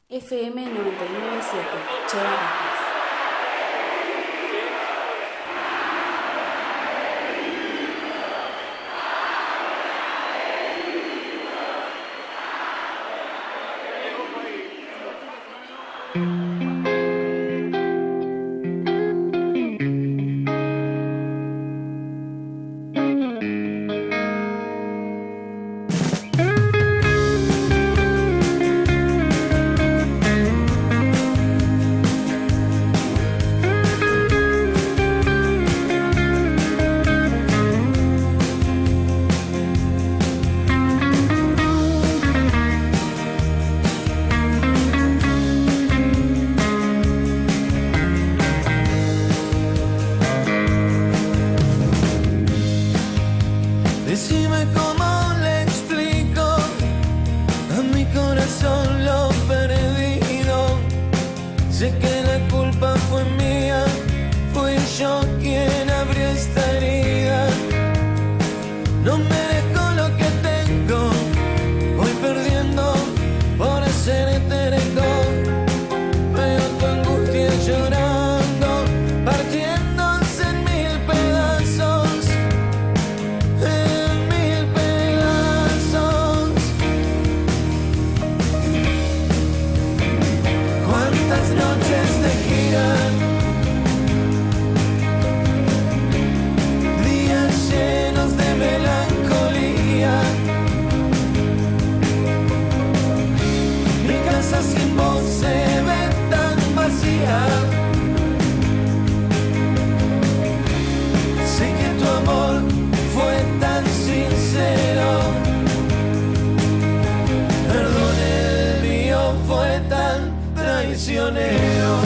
FM 997, Che Barracas. Decime cómo le explico a mi corazón lo perdido. Sé que la culpa fue mía, fui yo quien abrió esta herida. No merezco lo que tengo, voy perdiendo por ser terco. Veo tu angustia llorando, partiéndose en mil pedazos. Cuántas noches de gira, días llenos de melancolía. Mi casa sin vos se ve tan vacía. Sé que tu amor fue tan sincero. Perdón, el mío fue tan traicionero.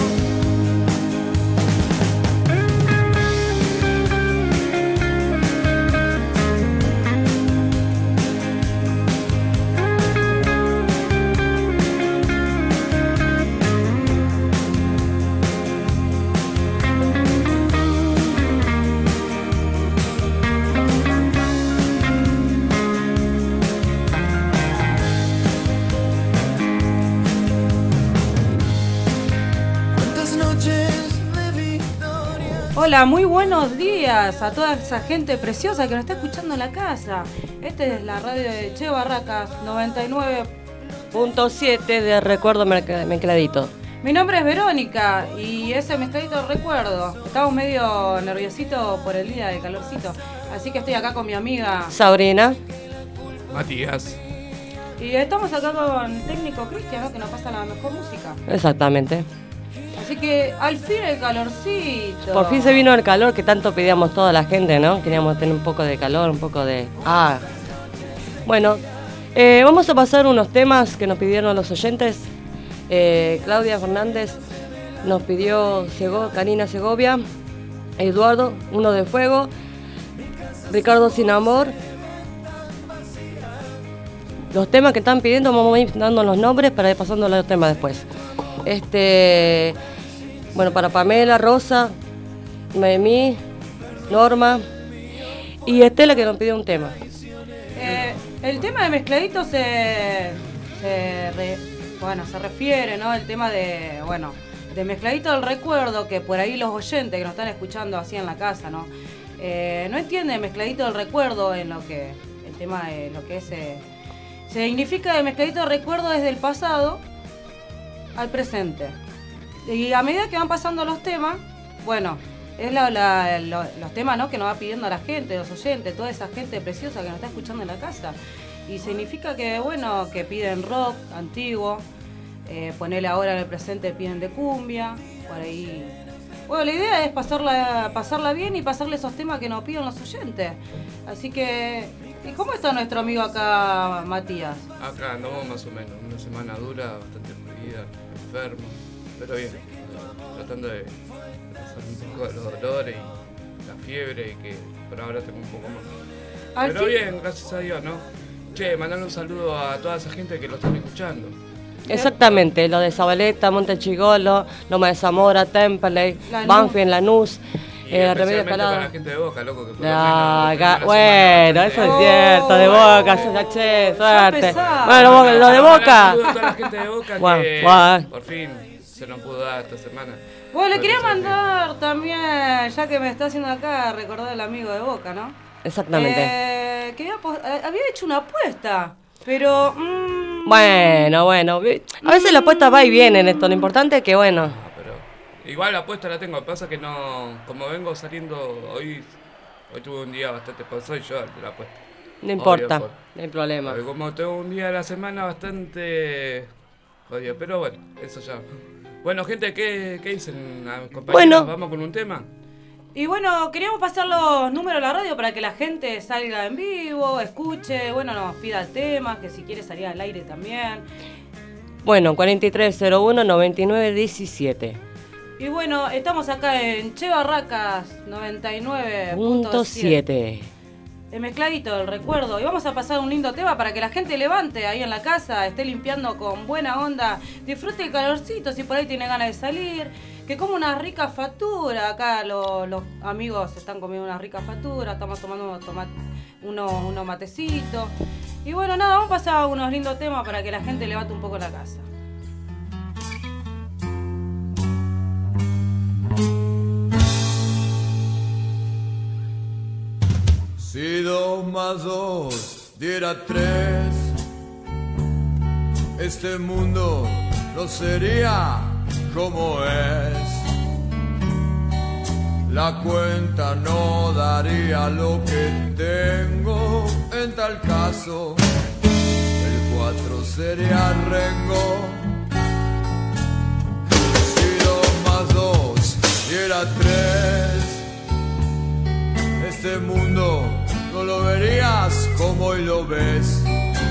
Hola, muy buenos días a toda esa gente preciosa que nos está escuchando en la casa. Esta es la radio de Che Barracas 99.7 de Recuerdo Mezcladito. Mi nombre es Verónica y ese mezcladito recuerdo. Estamos medio nerviositos por el día de calorcito, así que estoy acá con mi amiga Sabrina. Matías. Y estamos acá con el técnico Cristian, ¿no? Que nos pasa la mejor música. Exactamente. Así que al fin el calorcito. Por fin se vino el calor que tanto pedíamos toda la gente, ¿no? Queríamos tener un poco de calor, un poco de... Bueno, vamos a pasar unos temas que nos pidieron los oyentes. Claudia Fernández nos pidió Karina Segovia, Eduardo, Uno de Fuego, Ricardo Sin Amor. Los temas que están pidiendo vamos a ir dando los nombres para ir pasando los temas después. Bueno, para Pamela, Rosa, Noemí, Norma y Estela que nos pidió un tema. El tema de mezcladito se refiere, ¿no? El tema de mezcladito del recuerdo, que por ahí los oyentes que nos están escuchando así en la casa, ¿no? No entienden mezcladito del recuerdo en lo que el tema de lo que es significa de mezcladito del recuerdo desde el pasado al presente. Y a medida que van pasando los temas, bueno, es los temas, ¿no? Que nos va pidiendo la gente, los oyentes, toda esa gente preciosa que nos está escuchando en la casa. Y significa que, bueno, que piden rock antiguo, ponerle ahora en el presente piden de cumbia, por ahí. Bueno, la idea es pasarla bien y pasarle esos temas que nos piden los oyentes. Así que, ¿y cómo está nuestro amigo acá, Matías? Acá andamos más o menos, una semana dura, bastante movida, enfermo, pero bien, tratando de pasar un poco de los dolores y la fiebre, que por ahora tengo un poco más. Pero bien, gracias a Dios, ¿no? Che, mandale un saludo a toda esa gente que lo están escuchando. Exactamente, lo de Zabaleta, Montechigolo, Loma de Zamora, Temperley, Banfield, Lanús. Y Remedio especialmente para la Escalada. gente de Boca, loco, que por lo Ah, menos la bueno, semana eso es bastante- cierto, de Boca, yo ya che, suerte. empezaba. Bueno, lo de Boca. Saludos a toda la gente de Boca Guau, que guau. por fin se nos pudo dar esta semana. Bueno, le Fue quería especial. mandar también, ya que me está haciendo acá, recordar al amigo de Boca, ¿no? Exactamente. Que había hecho una apuesta, pero... Bueno, a veces la apuesta va y viene en esto, lo importante es que bueno, Ah, pero igual la apuesta la tengo, pasa que no, como vengo saliendo hoy tuve un día bastante, pues soy yo el de la apuesta. no importa, Obvio, no hay problema. porque como tengo un día de la semana bastante jodido, pero bueno, eso ya. Bueno, gente, ¿qué dicen, compañeros? Bueno. ¿Vamos con un tema? Y bueno, queríamos pasar los números de la radio para que la gente salga en vivo, escuche, bueno, nos pida el tema, que si quiere salir al aire también. Bueno, 4301-9917. Y bueno, estamos acá en Che Barracas 99.7. 7. El mezcladito, el recuerdo. Y vamos a pasar un lindo tema para que la gente levante ahí en la casa, esté limpiando con buena onda, disfrute el calorcito si por ahí tiene ganas de salir, que coma una rica factura. Acá los amigos están comiendo una rica factura, estamos tomando unos matecitos. Y bueno, nada, vamos a pasar unos lindos temas para que la gente levante un poco la casa. Si 2 más 2 diera 3, este mundo no sería como es. La cuenta no daría lo que tengo, en tal caso el 4 sería rengo. Si 2 más 2 diera 3, este mundo no lo verías como hoy lo ves.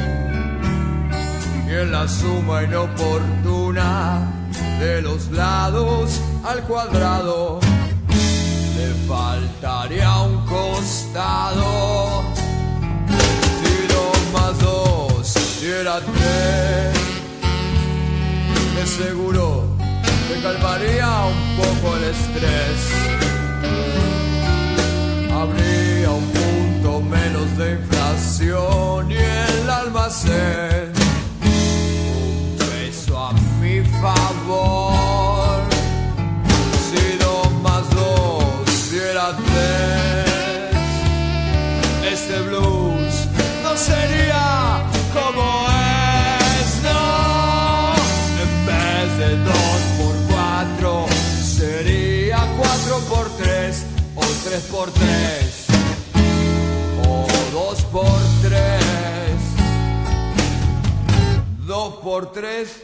Y en la suma inoportuna de los lados al cuadrado le faltaría un costado. Si 2 más 2 diera 3, de seguro te calmaría un poco el estrés. Habría un punto menos de inflación y el almacén un peso a mi favor. Si 2 más 2 diera 3, este blues no sería como es, no. En vez de 2 por 4 sería 4 por 3 o 3 por 3 o 2 por 3. 2 por 3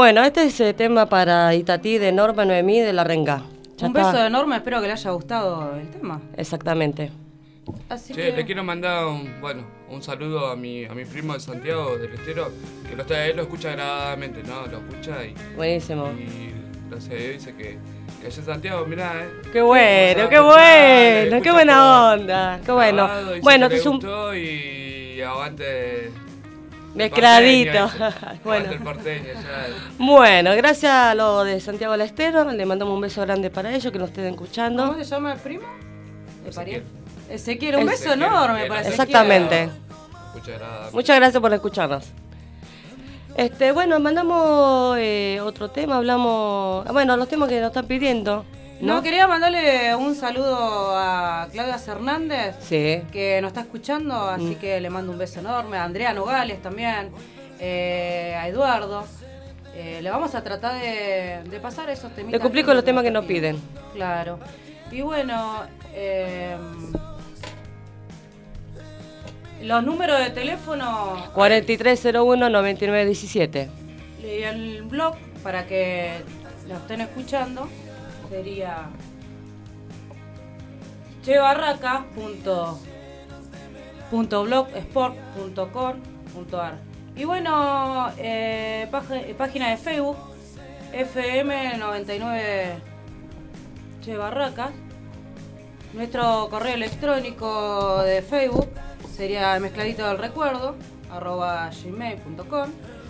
Bueno, este es el tema para Itatí de Norma Noemí de La Renga. Ya Un está. beso enorme, espero que le haya gustado el tema. Exactamente. Así Che, le quiero mandar un saludo a mi primo de Santiago del Estero, que él lo escucha grabadamente, ¿no? Lo escucha Buenísimo. y gracias a Dios dice que allá en Santiago, mirá, Qué bueno, qué Escucha, bueno, qué escucha buena todo onda. Qué bueno. grabado, dice Bueno, que este le es un gustó y aguante mezcladito. el porteño, Bueno. aguante el porteño, ya. Bueno, gracias a lo de Santiago del Estero, le mandamos un beso grande para ellos que nos estén escuchando. ¿Cómo se llama el primo? Ezequiel. Ezequiel, un beso Ezequiel, enorme que para nos Ezequiel. Exactamente. Escucha grabadamente. Muchas gracias por escucharnos. Bueno, mandamos otro tema, hablamos, bueno, los temas que nos están pidiendo, ¿no? No, quería mandarle un saludo a Claudia Hernández, Sí. que nos está escuchando, así que le mando un beso enorme. A Andrea Nogales también, a Eduardo. Le vamos a tratar de pasar esos temitas. Le cumplir con los temas que nos nos piden. Claro. Y bueno, los números de teléfono 4301-9917. y el blog para que lo estén escuchando sería chebarracas.blogsport.com.ar. Y bueno, página de Facebook FM99 Chebarracas. Nuestro correo electrónico de Facebook sería mezcladito del recuerdo @gmail.com.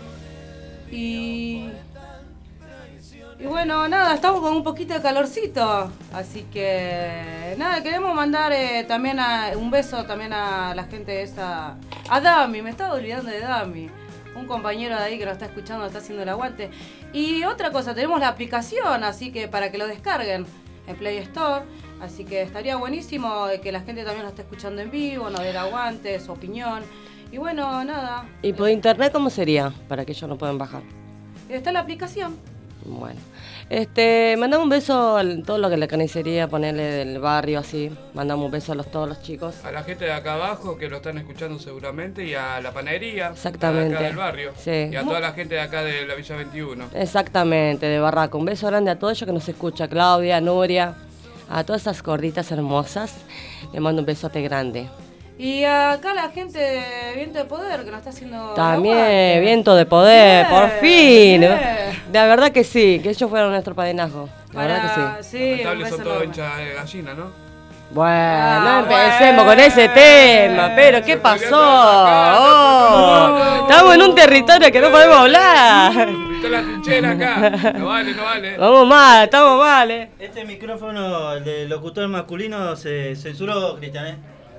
Y bueno, nada, estamos con un poquito de calorcito, así que nada, queremos mandar también un beso también a la gente esa, a Dami, me estaba olvidando de Dami, un compañero de ahí que nos está escuchando, está haciendo el aguante. Y otra cosa, tenemos la aplicación, así que para que lo descarguen en Play Store, así que estaría buenísimo que la gente también nos esté escuchando en vivo, nos dé el aguante, su opinión. Y bueno, nada, ¿Y por internet cómo sería? Para que ellos no puedan bajar. está la aplicación. Bueno. Mandamos un beso a todo lo que es la carnicería, ponerle del barrio así. Mandamos un beso a todos los chicos. A la gente de acá abajo que lo están escuchando seguramente y a la panadería Exactamente. de acá del barrio. Sí. Y a toda la gente de acá de la Villa 21. Exactamente, de Barraca. Un beso grande a todos ellos que nos escucha. Claudia, Nuria, a todas esas gorditas hermosas. Les mando un besote grande. Y acá la gente de Viento de Poder que nos está haciendo. También, el aguante. viento de poder, Bien, por fin. bien. La verdad que sí, que ellos fueron nuestro padrinazgo. La verdad que sí. Sí, un Lamentables beso son todos enorme. hinchas de gallina, ¿no? Bueno, no Ah, empecemos bueno. con ese tema, pero ¿qué Se pasó? pelearon acá, Oh, estamos en un territorio que no podemos hablar. Está la trinchera acá. No vale, no vale. Vamos mal, estamos mal, Este micrófono, el del locutor masculino, se censuró, Cristian,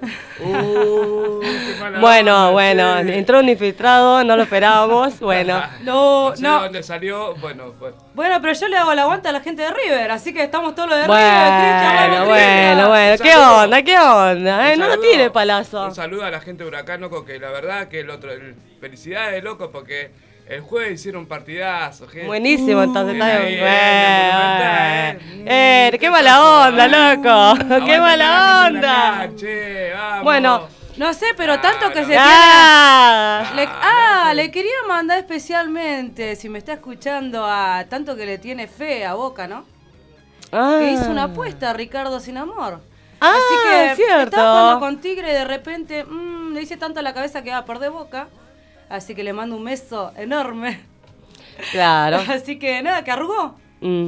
Qué mala Bueno, onda, che. entró un infiltrado, no lo esperábamos, bueno. No, sé no. de dónde salió. Bueno. Bueno, pero yo le hago el aguante a la gente de River, así que estamos todos los de River. Cristian, Bueno, vamos, Cristian. bueno, Un ¿qué saludo. onda? ¿Qué onda? Un No lo saludo- tire palazo. Un saludo a la gente de Huracán, loco, que la verdad que felicidades, loco, porque el jueves hicieron un partidazo, gente. Buenísimo, entonces bien está ahí, bien. Monumental, Qué mala onda, loco. Aguante Qué mala la gente de onda. Huracán, che, vamos. Bueno. No sé, pero tanto que se Ah, tiene. Le quería mandar especialmente, si me está escuchando, a tanto que le tiene fe a Boca, ¿no? Que hizo una apuesta a Ricardo Sin Amor. Ah, Así que cierto. estaba jugando con Tigre y de repente le hice tanto a la cabeza que va a perder Boca. Así que le mando un beso enorme. Claro. Así que nada, que arrugó. Mm.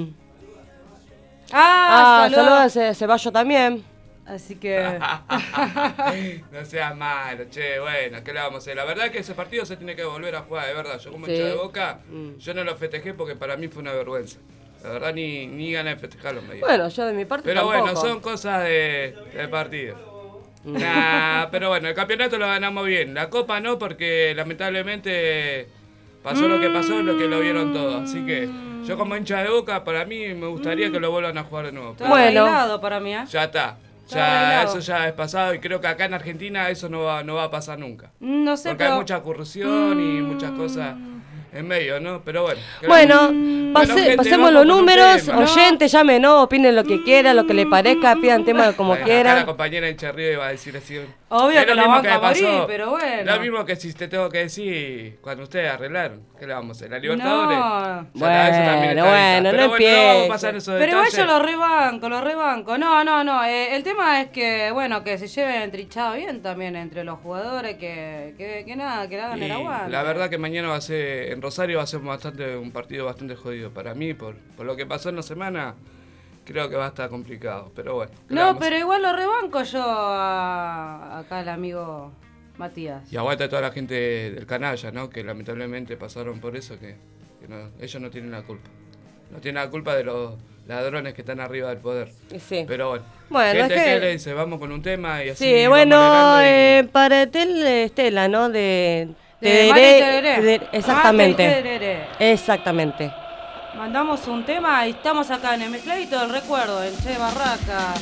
Saludos saludos. a Ceballo también. Así que No seas malo, che, bueno, ¿qué le vamos a hacer? La verdad que ese partido se tiene que volver a jugar, de verdad. Yo como Sí. hincha de Boca, Mm. yo no lo festejé porque para mí fue una vergüenza. La verdad ni ganas de festejarlo me dio. Bueno, yo de mi parte Pero tampoco. bueno, son cosas del partido. Nah, pero bueno, el campeonato lo ganamos bien. La copa no, porque lamentablemente pasó lo que pasó, lo que lo vieron todos. Así que yo como hincha de Boca, para mí me gustaría que lo vuelvan a jugar de nuevo. todo Bueno. arreglado para mí, ¿eh? Ya está. Está Ya, arreglado. eso ya es pasado y creo que acá en Argentina eso no va a pasar nunca. No sé, Porque pero hay mucha corrupción y muchas cosas en medio, ¿no? Pero bueno. Bueno, gente, pasemos vamos los con un números, tema. oyentes, llamen, ¿no? Opinen lo que quieran, lo que les parezca, pidan temas como Bueno, acá quieran. la compañera en Charrío iba a decir así. Obvio es que lo la mismo banca me a morir, pasó. pero bueno. Lo mismo que si te tengo que decir cuando ustedes arreglaron. ¿Qué le vamos a hacer? ¿La Libertadores? No. Ya, eso también está Bueno, lista. no Pero bueno, no vamos a empieces. pasar esos Pero igual detalles. yo lo rebanco. No. El tema es que, bueno, que se lleven entrinchado bien también entre los jugadores, que nada, que le hagan el Y aguante. la verdad que mañana va a ser, en Rosario va a ser un partido bastante jodido para mí, por lo que pasó en la semana, creo que va a estar complicado, pero bueno. ¿qué le No, vamos a pero igual lo rebanco yo acá al amigo Matías. Y aguanta a toda la gente del canalla, ¿no? Que lamentablemente pasaron por eso, que ellos no tienen la culpa. No tienen la culpa de los ladrones que están arriba del poder. Sí. Pero bueno. Bueno, Gente, es que- ¿qué le dice? Vamos con un tema y así. Sí, vamos bueno, alegrando y- para Estela, ¿no? De Mate y Tereré. exactamente. Mate y Tereré. Exactamente. Mandamos un tema y estamos acá en el mezcladito del recuerdo, en Che Barracas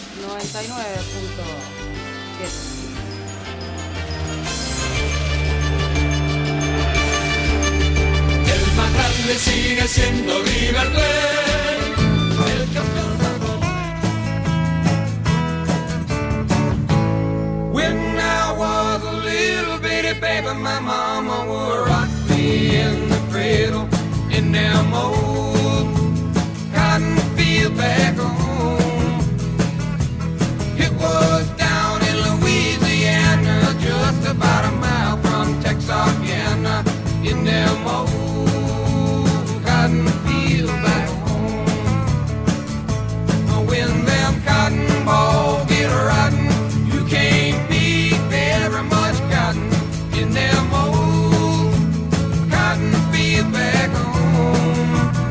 99.7. El más grande sigue siendo River Plate, el campeón del mundo. When I was a little bitty baby, my mama would rock me in the cradle in them old cotton field back home. It was down in Louisiana, just about a mile from Texarkana, in them old cotton field back home. When them cotton balls get rotten, you can't beat very much cotton in them old cotton field back home.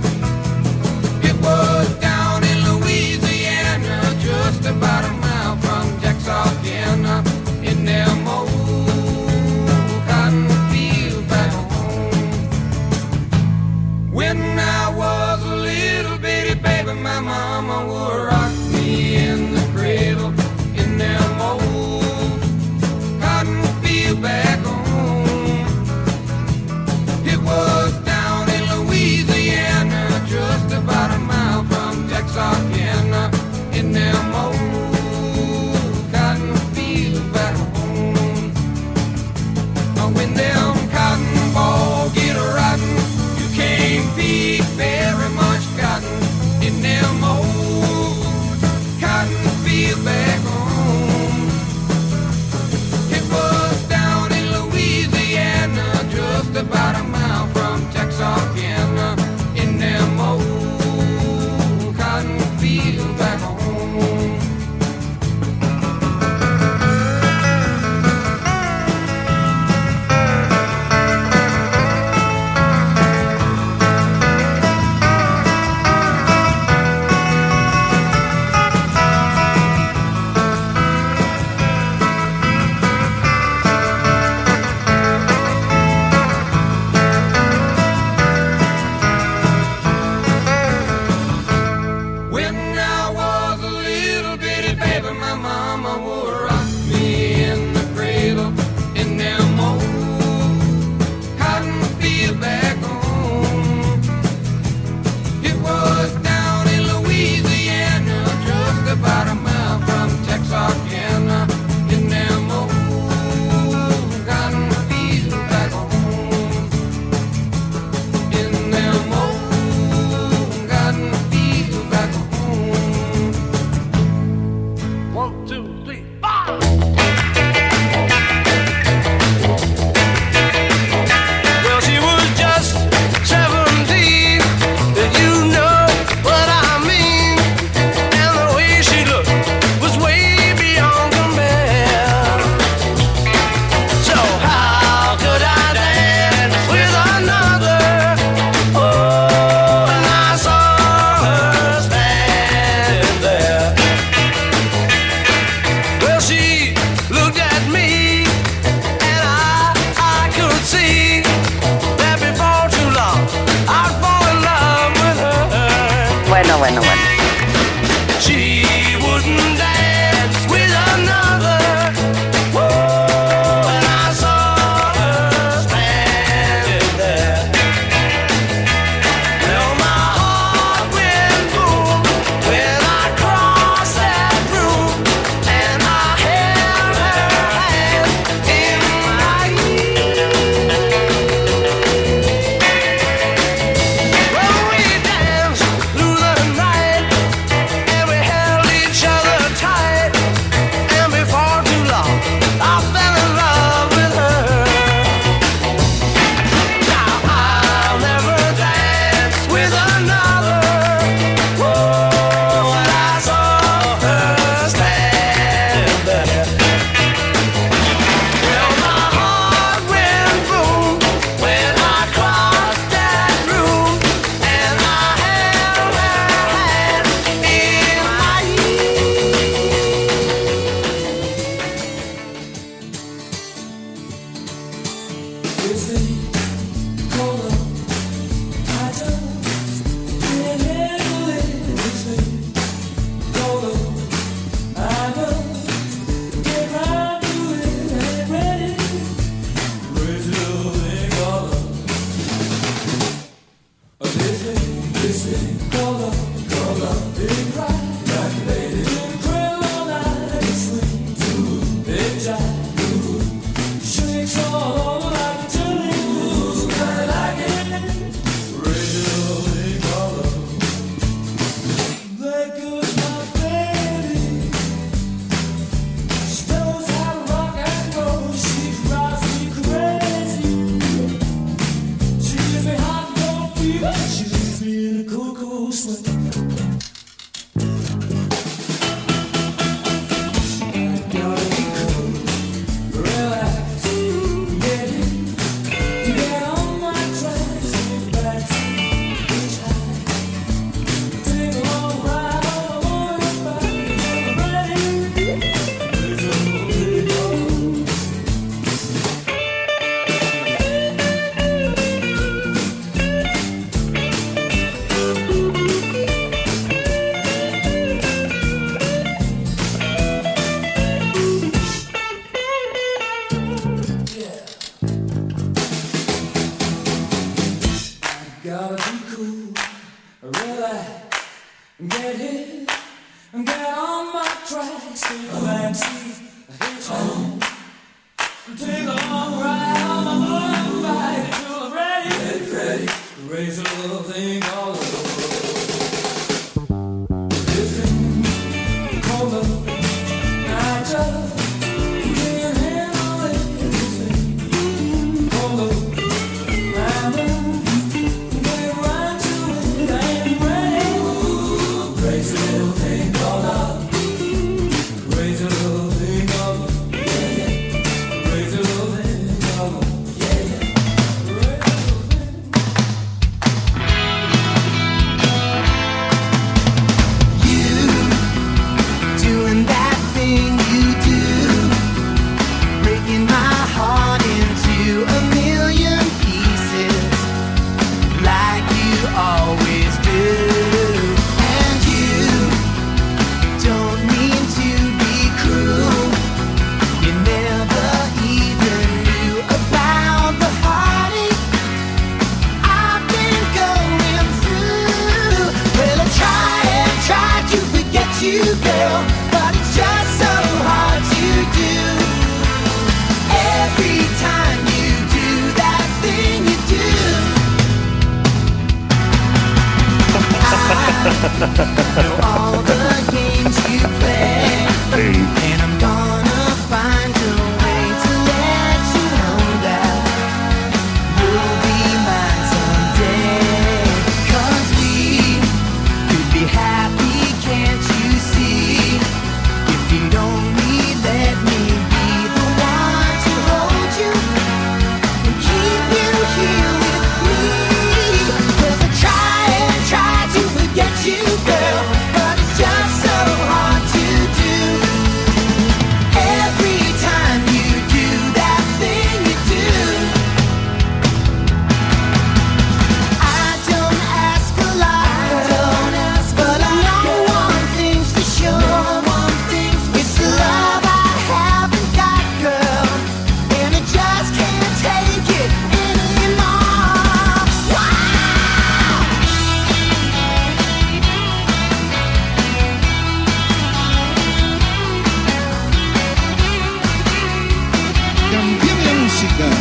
Michigan.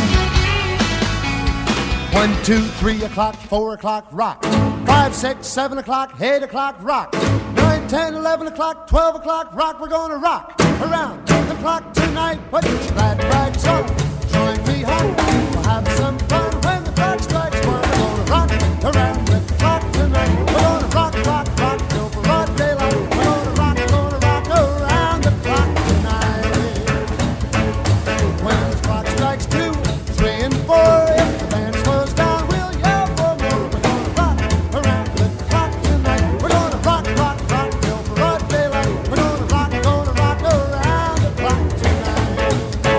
1, 2, 3 o'clock, 4 o'clock, rock. 5, 6, 7 o'clock, 8 o'clock, rock. 9, 10, 11 o'clock, 12 o'clock, rock. We're gonna rock around the clock tonight. Put your glad rags on, join me home. We'll have some fun when the clock strikes 1. We're gonna rock around the clock tonight. We're gonna rock, rock, rock till broad daylight. We're gonna rock around the clock tonight. When the clock strikes 2, 3, and 4, if the band slows down, we'll yell for more. We're gonna rock around the clock tonight. We're gonna rock, rock, rock till broad daylight. We're gonna rock around the clock tonight.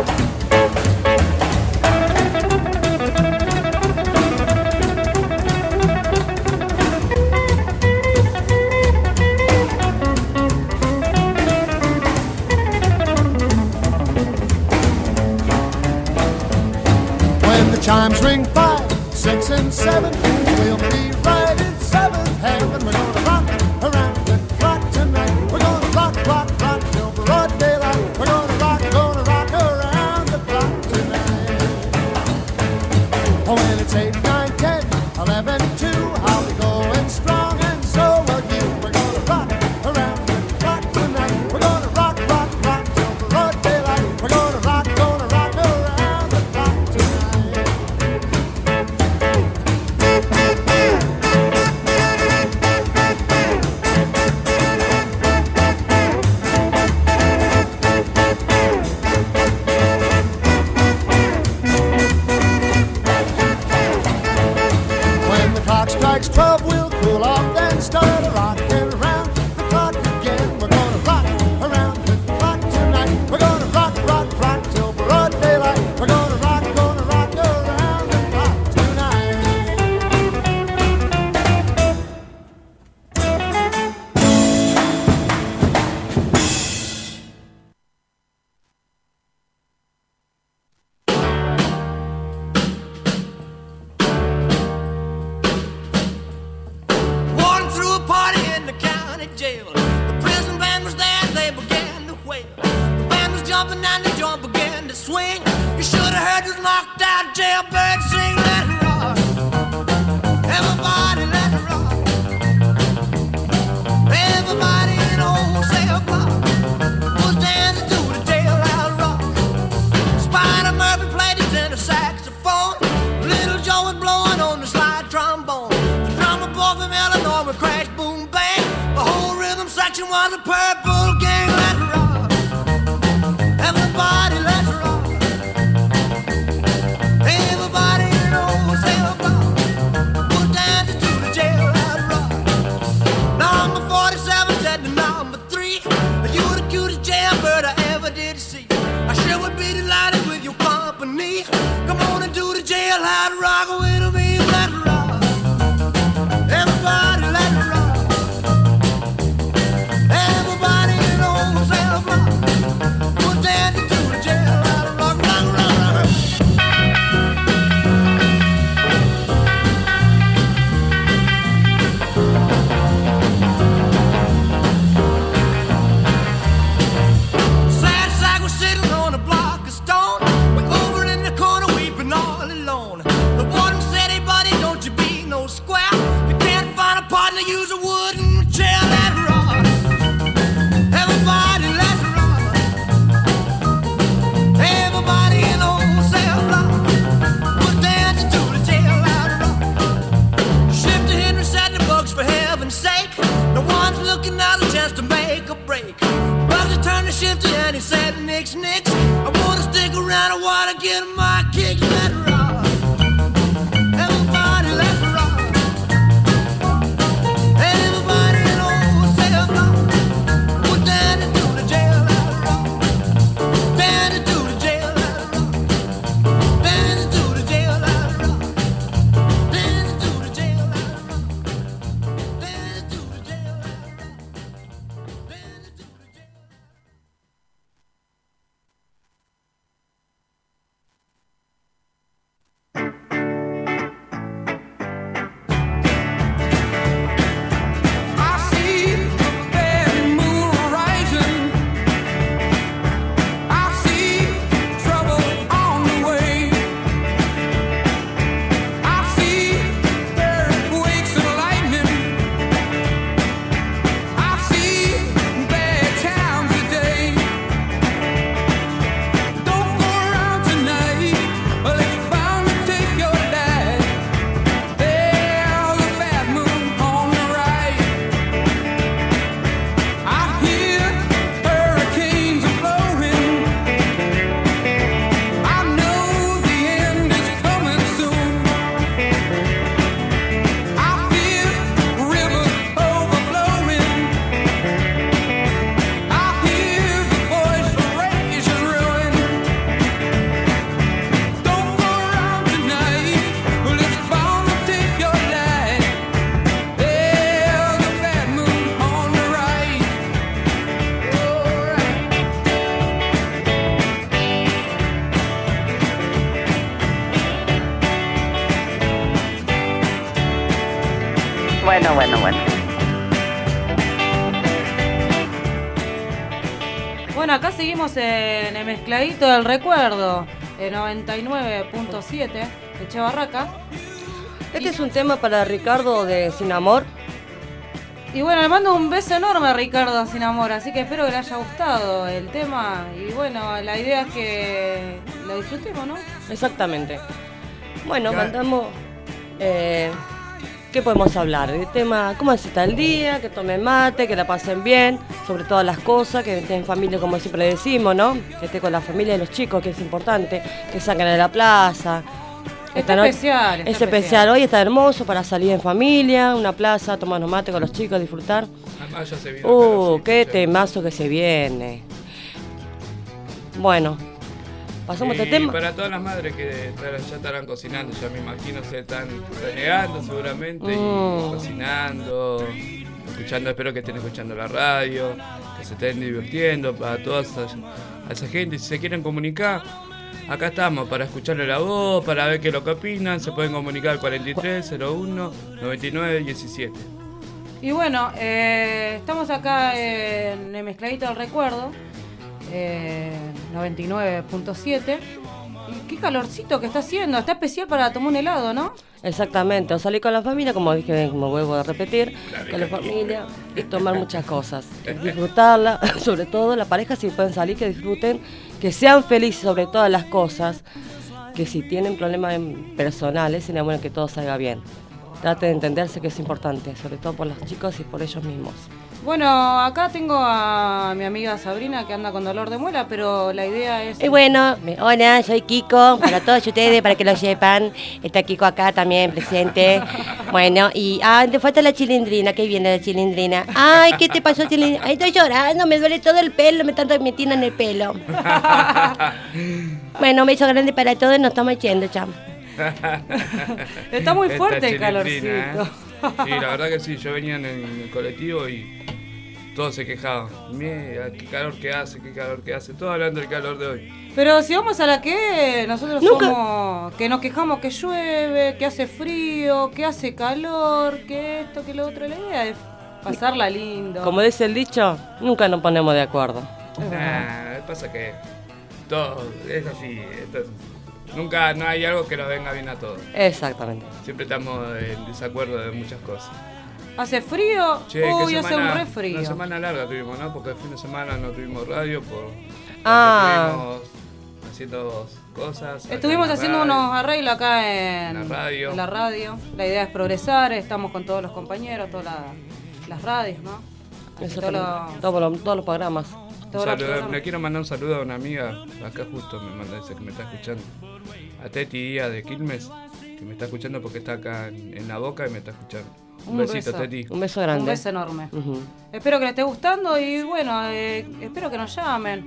When the chimes ring 5, 6, and 7, we'll be right in 7th heaven. We're gonna rock around the clock tonight. We're gonna rock, rock, rock till broad daylight. We're gonna rock around the clock tonight. Oh, when it's 8, 9, 10, 11, 2, I'll be going strong, and so will you. We're gonna rock around the clock tonight. We're gonna rock, rock, rock till broad daylight. We're gonna rock around the clock tonight. When the clock strikes 12, we'll cool off, then start rocking around the clock again. We're gonna rock around the clock tonight. We're gonna rock, rock, rock till broad daylight. We're gonna rock around the clock tonight. Walking through a party in the county jail. The prison band was there, they began to wail. The band was jumping and the joint began to swing. You should have heard this knocked out jailbird sing. Let it rock, everybody let it rock. Everybody in old cell block was dancing to the jailhouse rock. Spider Murphy played his tenor saxophone. Little Joe was blowing on the slide trombone. The drummer boy from Illinois would crash, boom, bang. The whole rhythm section was a purple gang. Let's rock, everybody, let's rock. Everybody in old cell block was dancing to the jailhouse rock. Number 47 said to number 3, "You're the cutest jailbird I ever did see. I sure would be delighted with your company. Come on and do the jailhouse rock with me. Let's rock, everybody, let's rock. Everybody in old cell block was dancing to the jailhouse rock, rock, rock, rock." Sad sack was sitting on a block of stone. Way over in the corner weeping all alone. The warden said, "Hey buddy, don't you be no square. You can't find a partner, use a wooden chair." Let's rock, everybody, let's rock. Everybody in old cell block was dancing to the jailhouse rock. Shifter Henry said the bugs for heaven's sake. No one's looking out a chance to make a break. Bugsy turned to Shifter and he said, "Nix, nix. I wanna stick around, I wanna get my kicks." Let's rock, everybody, let's rock. Everybody in old cell block was dancing to the jailhouse rock. Dancing to the jailhouse rock. Dancing to the jailhouse rock. Dancing to the jailhouse rock. Dancing to the jailhouse rock. Dancing to the jailhouse rock. Bueno. Bueno, acá seguimos en el mezcladito del recuerdo, el 99.7 de Che Barraca. Este es un tema para Ricardo de Sin Amor. Y bueno, le mando un beso enorme a Ricardo Sin Amor, así que espero que le haya gustado el tema. Y bueno, la idea es que lo disfrutemos, ¿no? Exactamente. Bueno, mandamos... ¿qué podemos hablar? El tema, cómo está el día, que tomen mate, que la pasen bien, sobre todas las cosas, que estén en familia, como siempre decimos, ¿no? Que esté con la familia de los chicos, que es importante, que salgan a la plaza. Está especial. Hoy está hermoso para salir en familia, una plaza, tomarnos mate con los chicos, disfrutar. Además ya se viene qué temazo que se viene. Bueno, pasamos este tema. Y para todas las madres que ya estarán cocinando, ya me imagino se están renegando seguramente, y cocinando, escuchando, espero que estén escuchando la radio, que se estén divirtiendo, para toda esa gente, si se quieren comunicar. Acá estamos para escucharle la voz, para ver qué es lo que opinan. Se pueden comunicar al 4301 9917. Y bueno, estamos acá en el mezcladito del recuerdo, 99.7. Y qué calorcito que está haciendo. Está especial para tomar un helado, ¿no? Exactamente, o salir con la familia, como dije, como vuelvo a repetir, con la familia y tomar muchas cosas. Disfrutarla, sobre todo la pareja, si pueden salir, que disfruten, que sean felices sobre todas las cosas, que si tienen problemas personales, sería bueno que todo salga bien. Traten de entenderse, que es importante, sobre todo por los chicos y por ellos mismos. Bueno, acá tengo a mi amiga Sabrina que anda con dolor de muela, pero la idea es... Bueno, hola, soy Kiko, para todos ustedes, para que lo sepan. Está Kiko acá también presente. Bueno, y te falta la chilindrina, que viene la chilindrina. Ay, ¿qué te pasó, chilindrina? Ay, estoy llorando, me duele todo el pelo, me están metiendo en el pelo. Bueno, un beso grande para todos, nos estamos yendo, chao. Está muy fuerte el calorcito. Sí, la verdad que sí, yo venía en el colectivo y todos se quejaban. Mira, qué calor que hace, todos hablando del calor de hoy. Pero si vamos a la que nosotros somos, que nos quejamos que llueve, que hace frío, que hace calor, que esto, que lo otro, la idea es pasarla lindo. Como dice el dicho, nunca nos ponemos de acuerdo. Pasa que todo es así, nunca no hay algo que nos venga bien a todos. Exactamente. Siempre estamos en desacuerdo de muchas cosas. ¿Hace frío? Uy, hace un re frío. Una semana larga tuvimos, ¿no? Porque el fin de semana no tuvimos radio estuvimos haciendo cosas. Estuvimos haciendo unos arreglos acá en la radio. La idea es progresar, estamos con todos los compañeros, todas las radios, ¿no? Todos los programas. Le quiero mandar un saludo a una amiga, acá justo me manda, dice que me está escuchando, a Teti Díaz de Quilmes, que me está escuchando porque está acá en La Boca y me está escuchando. Un besito, Teti. Un beso grande. Un beso enorme. Espero que les esté gustando y bueno, espero que nos llamen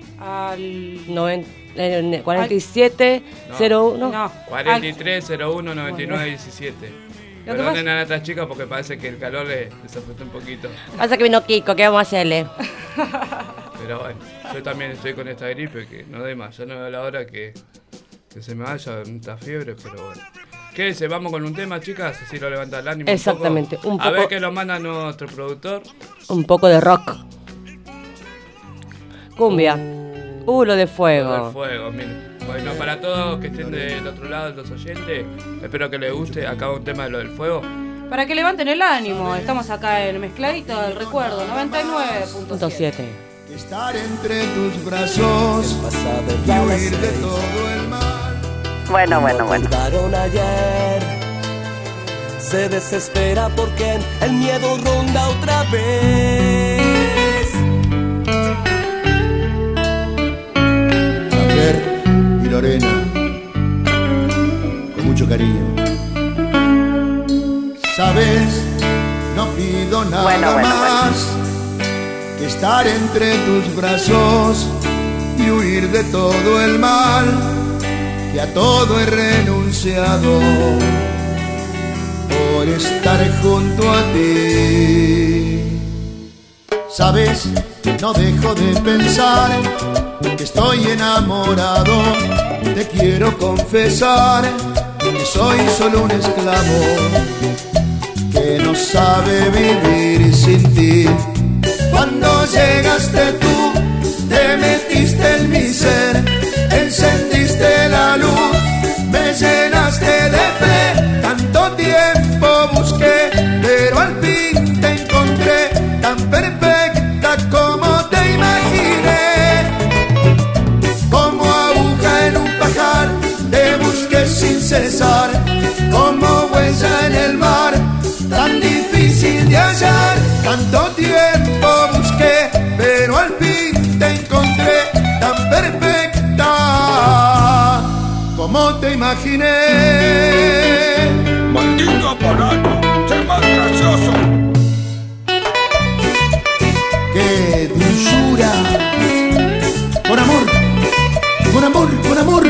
al 4701 4301 9917. Perdonen a nuestras chicas porque parece que el calor les afectó un poquito. Pasa que vino Kiko, ¿qué vamos a hacerle? Pero bueno, yo también estoy con esta gripe que no dé más. Ya no veo la hora que se me vaya esta fiebre, pero bueno. ¿Qué dice? ¿Vamos con un tema, chicas? Así lo levanta el ánimo. Exactamente. Un poco. A ver qué lo manda nuestro productor. Un poco de rock. Cumbia. Lo de fuego. Lo de fuego, miren. Bueno, para todos que estén del otro lado, los oyentes, espero que les guste. Acá un tema de lo del fuego. Para que levanten el ánimo, estamos acá en el mezcladito del recuerdo, 99.7. Estar entre tus brazos y huir de todo el mal. Bueno. Ayer se desespera porque el miedo ronda otra vez. Javier y Lorena, con mucho cariño. Sabes, no pido nada más que estar entre tus brazos y huir de todo el mal, que a todo he renunciado por estar junto a ti. Sabes, no dejo de pensar que estoy enamorado, te quiero confesar que soy solo un esclavo, que que no sabe vivir sin ti. Cuando llegaste tú, te metiste en mi ser, encendiste la luz, me llenaste de fe. Tanto tiempo busqué, pero al fin te encontré, tan perfecta como te imaginé. Como aguja en un pajar, te busqué sin cesar, como huella en el mar, tan difícil de hallar. Tanto tiempo busqué, pero al fin te encontré, tan perfecta como te imaginé. Maldito aparato, sé más gracioso. ¡Qué dulzura! Con amor, con amor, con amor.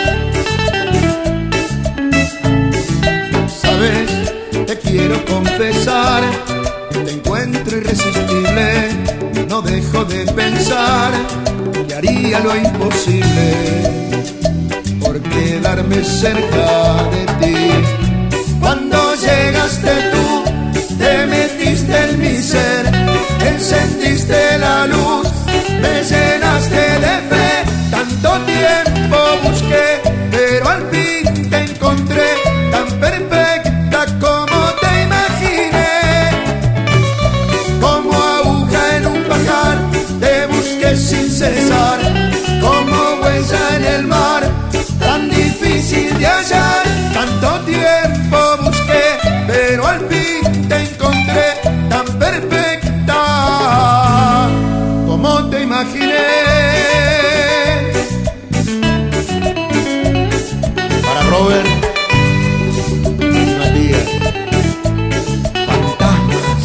Sabes, te quiero confesar, te encuentro irresistible. No dejo de pensar que haría lo imposible por quedarme cerca de ti. Cuando llegaste tú, te metiste en mi ser, encendiste la luz, me llenaste de fe. Tanto tiempo busqué, pero al fin te encontré, tan perfecta como te imaginé. Como aguja en un pajar, te busqué sin cesar, como huella en el mar, tan difícil de hallar. Tanto tiempo busqué, pero al fin te encontré, tan perfecta como te imaginé. Para Robert y Matías, fantasmas.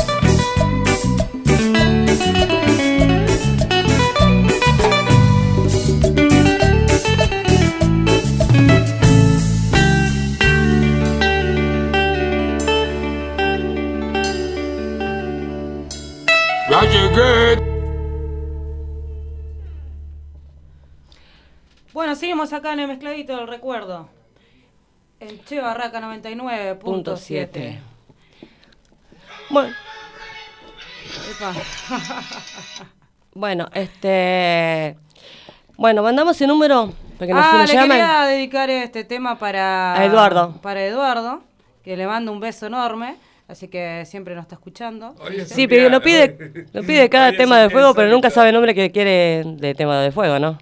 Ya llegué. Bueno, seguimos acá en el mezcladito del recuerdo. En Che Barraca 99.7. Bueno, Epa. bueno, bueno, mandamos el número para que nos Le llamen. quería dedicar este tema para A Eduardo. Para Eduardo, que le mando un beso enorme. Así que siempre nos está escuchando. Sí, pero lo pide cada tema de fuego, pero nunca sabe el nombre que quiere de tema de fuego, ¿no?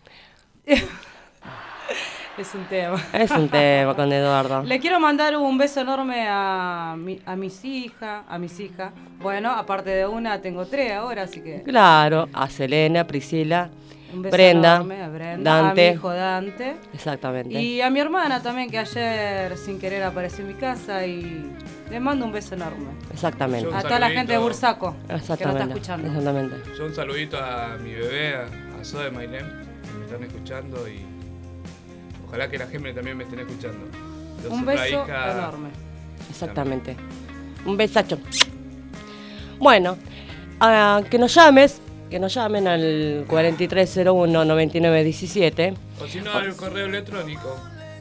Es un tema. Es un tema con Eduardo. Le quiero mandar un beso enorme a mis hijas. Bueno, aparte de una, tengo 3 ahora, así que... Claro, a Selena, Priscila, Un beso Brenda, enorme a Brenda, Dante. a mi hijo Dante. Exactamente. Y a mi hermana también, que ayer sin querer apareció en mi casa y le mando un beso enorme. Exactamente. Yo- A toda la gente de Bursaco, que nos está Exactamente. escuchando. Exactamente. Yo un saludito a mi bebé, a Zoe Mailem, que me están escuchando y ojalá que la Gemini también me estén escuchando. Los Un otra beso hija- enorme. Exactamente. Un besacho. Bueno, que nos llamen al 4301-9917. O si no, al correo electrónico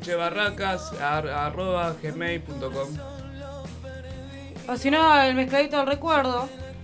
chebarracas@gmail.com. O si no, el mezcladito del recuerdo,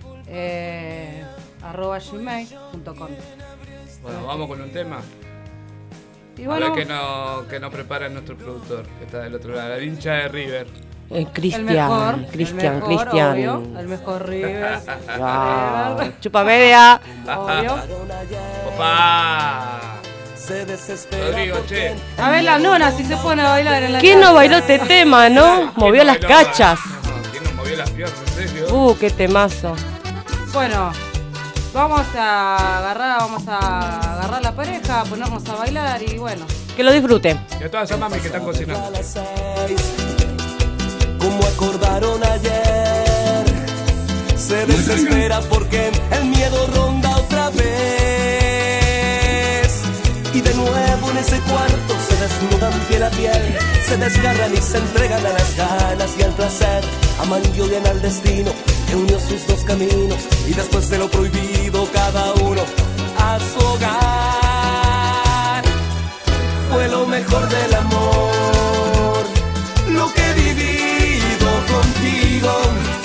@gmail.com. Bueno, vamos con un tema. Y A bueno, ver qué nos prepara nuestro productor, que está del otro lado, la hincha de River. Cristian. obvio, el mejor River. Wow. Chupa media. Obvio. ¡Opa! Se desespera Rodrigo, che. A ver la nona si se pone a bailar en la ¿Quién no casa. bailó este tema, no? Movió ¿Quién las no bailó? cachas. ¿Quién nos movió las piernas, en serio? Qué temazo. Bueno, vamos a agarrar la pareja, a ponernos a bailar y bueno. Que lo disfruten. Y a todas esas mamis que están cocinando. a las 6, como acordaron ayer. Se desespera porque el miedo ronda otra vez. Y de nuevo en ese cuarto se desnudan piel a piel, se desgarran y se entregan a las ganas y al placer. Aman y odian al destino que unió sus dos caminos, y después de lo prohibido cada uno a su hogar. Fue lo mejor del amor, lo que he vivido contigo.